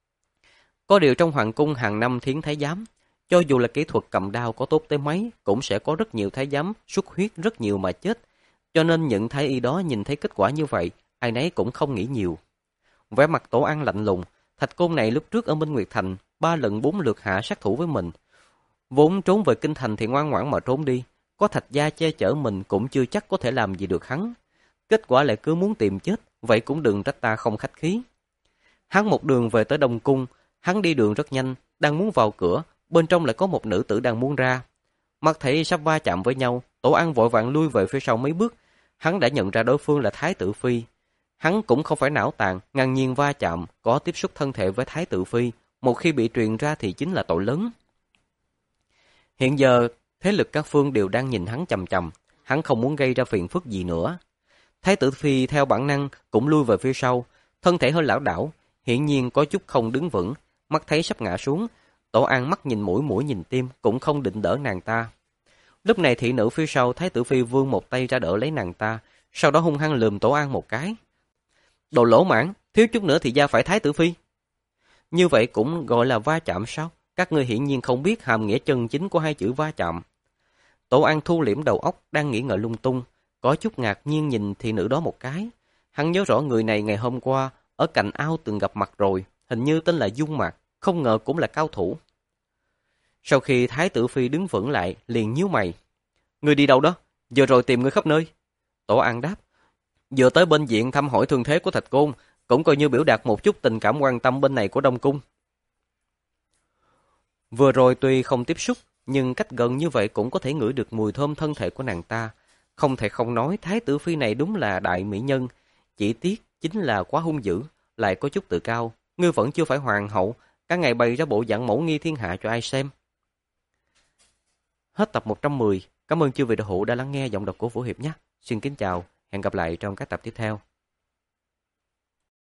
Có điều trong hoàng cung hàng năm thiến thái giám, cho dù là kỹ thuật cầm đao có tốt tới mấy, cũng sẽ có rất nhiều thái giám xuất huyết rất nhiều mà chết. Cho nên những thái y đó nhìn thấy kết quả như vậy, ai nấy cũng không nghĩ nhiều. Vẻ mặt Tổ An lạnh lùng, Thạch Côn này lúc trước ở Minh Nguyệt Thành, ba lần bốn lượt hạ sát thủ với mình. Vốn trốn về kinh thành thì ngoan ngoãn mà trốn đi, có Thạch gia che chở mình cũng chưa chắc có thể làm gì được hắn. Kết quả lại cứ muốn tìm chết, vậy cũng đừng trách ta không khách khí. Hắn một đường về tới Đông Cung, hắn đi đường rất nhanh, đang muốn vào cửa, bên trong lại có một nữ tử đang muốn ra. Mắt thấy sắp va chạm với nhau, Tổ An vội vàng lui về phía sau mấy bước. Hắn đã nhận ra đối phương là Thái tử Phi. Hắn cũng không phải não tàn, ngang nhiên va chạm, có tiếp xúc thân thể với Thái tử Phi. Một khi bị truyền ra thì chính là tội lớn. Hiện giờ, thế lực các phương đều đang nhìn hắn chằm chằm. Hắn không muốn gây ra phiền phức gì nữa. Thái tử Phi theo bản năng cũng lui về phía sau, thân thể hơi lảo đảo, hiển nhiên có chút không đứng vững, mắt thấy sắp ngã xuống. Tổ An mắt nhìn mũi mũi nhìn tim, cũng không định đỡ nàng ta. Lúc này thị nữ phía sau Thái tử Phi vươn một tay ra đỡ lấy nàng ta, sau đó hung hăng lườm Tổ An một cái. Đồ lỗ mãn, thiếu chút nữa thì da phải Thái tử Phi. Như vậy cũng gọi là va chạm sao? Các ngươi hiển nhiên không biết hàm nghĩa chân chính của hai chữ va chạm. Tổ An thu liễm đầu óc đang nghĩ ngợi lung tung, có chút ngạc nhiên nhìn thị nữ đó một cái. Hắn nhớ rõ người này ngày hôm qua ở cạnh ao từng gặp mặt rồi, hình như tên là Dung Mạc, không ngờ cũng là cao thủ. Sau khi Thái tử Phi đứng vững lại, liền nhíu mày. Ngươi đi đâu đó? Vừa rồi tìm ngươi khắp nơi. Tổ An đáp. Vừa tới bên viện thăm hỏi thương thế của Thạch Côn, cũng coi như biểu đạt một chút tình cảm quan tâm bên này của Đông Cung. Vừa rồi tuy không tiếp xúc, nhưng cách gần như vậy cũng có thể ngửi được mùi thơm thân thể của nàng ta. Không thể không nói Thái tử Phi này đúng là đại mỹ nhân. Chỉ tiếc chính là quá hung dữ, lại có chút tự cao. Ngươi vẫn chưa phải hoàng hậu, cả ngày bày ra bộ dạng mẫu nghi thiên hạ cho ai xem. Hết tập một trăm mười. Cảm ơn chư vị đạo hữu đã lắng nghe giọng đọc của Vũ Hiệp nhé. Xin kính chào, hẹn gặp lại trong các tập tiếp theo.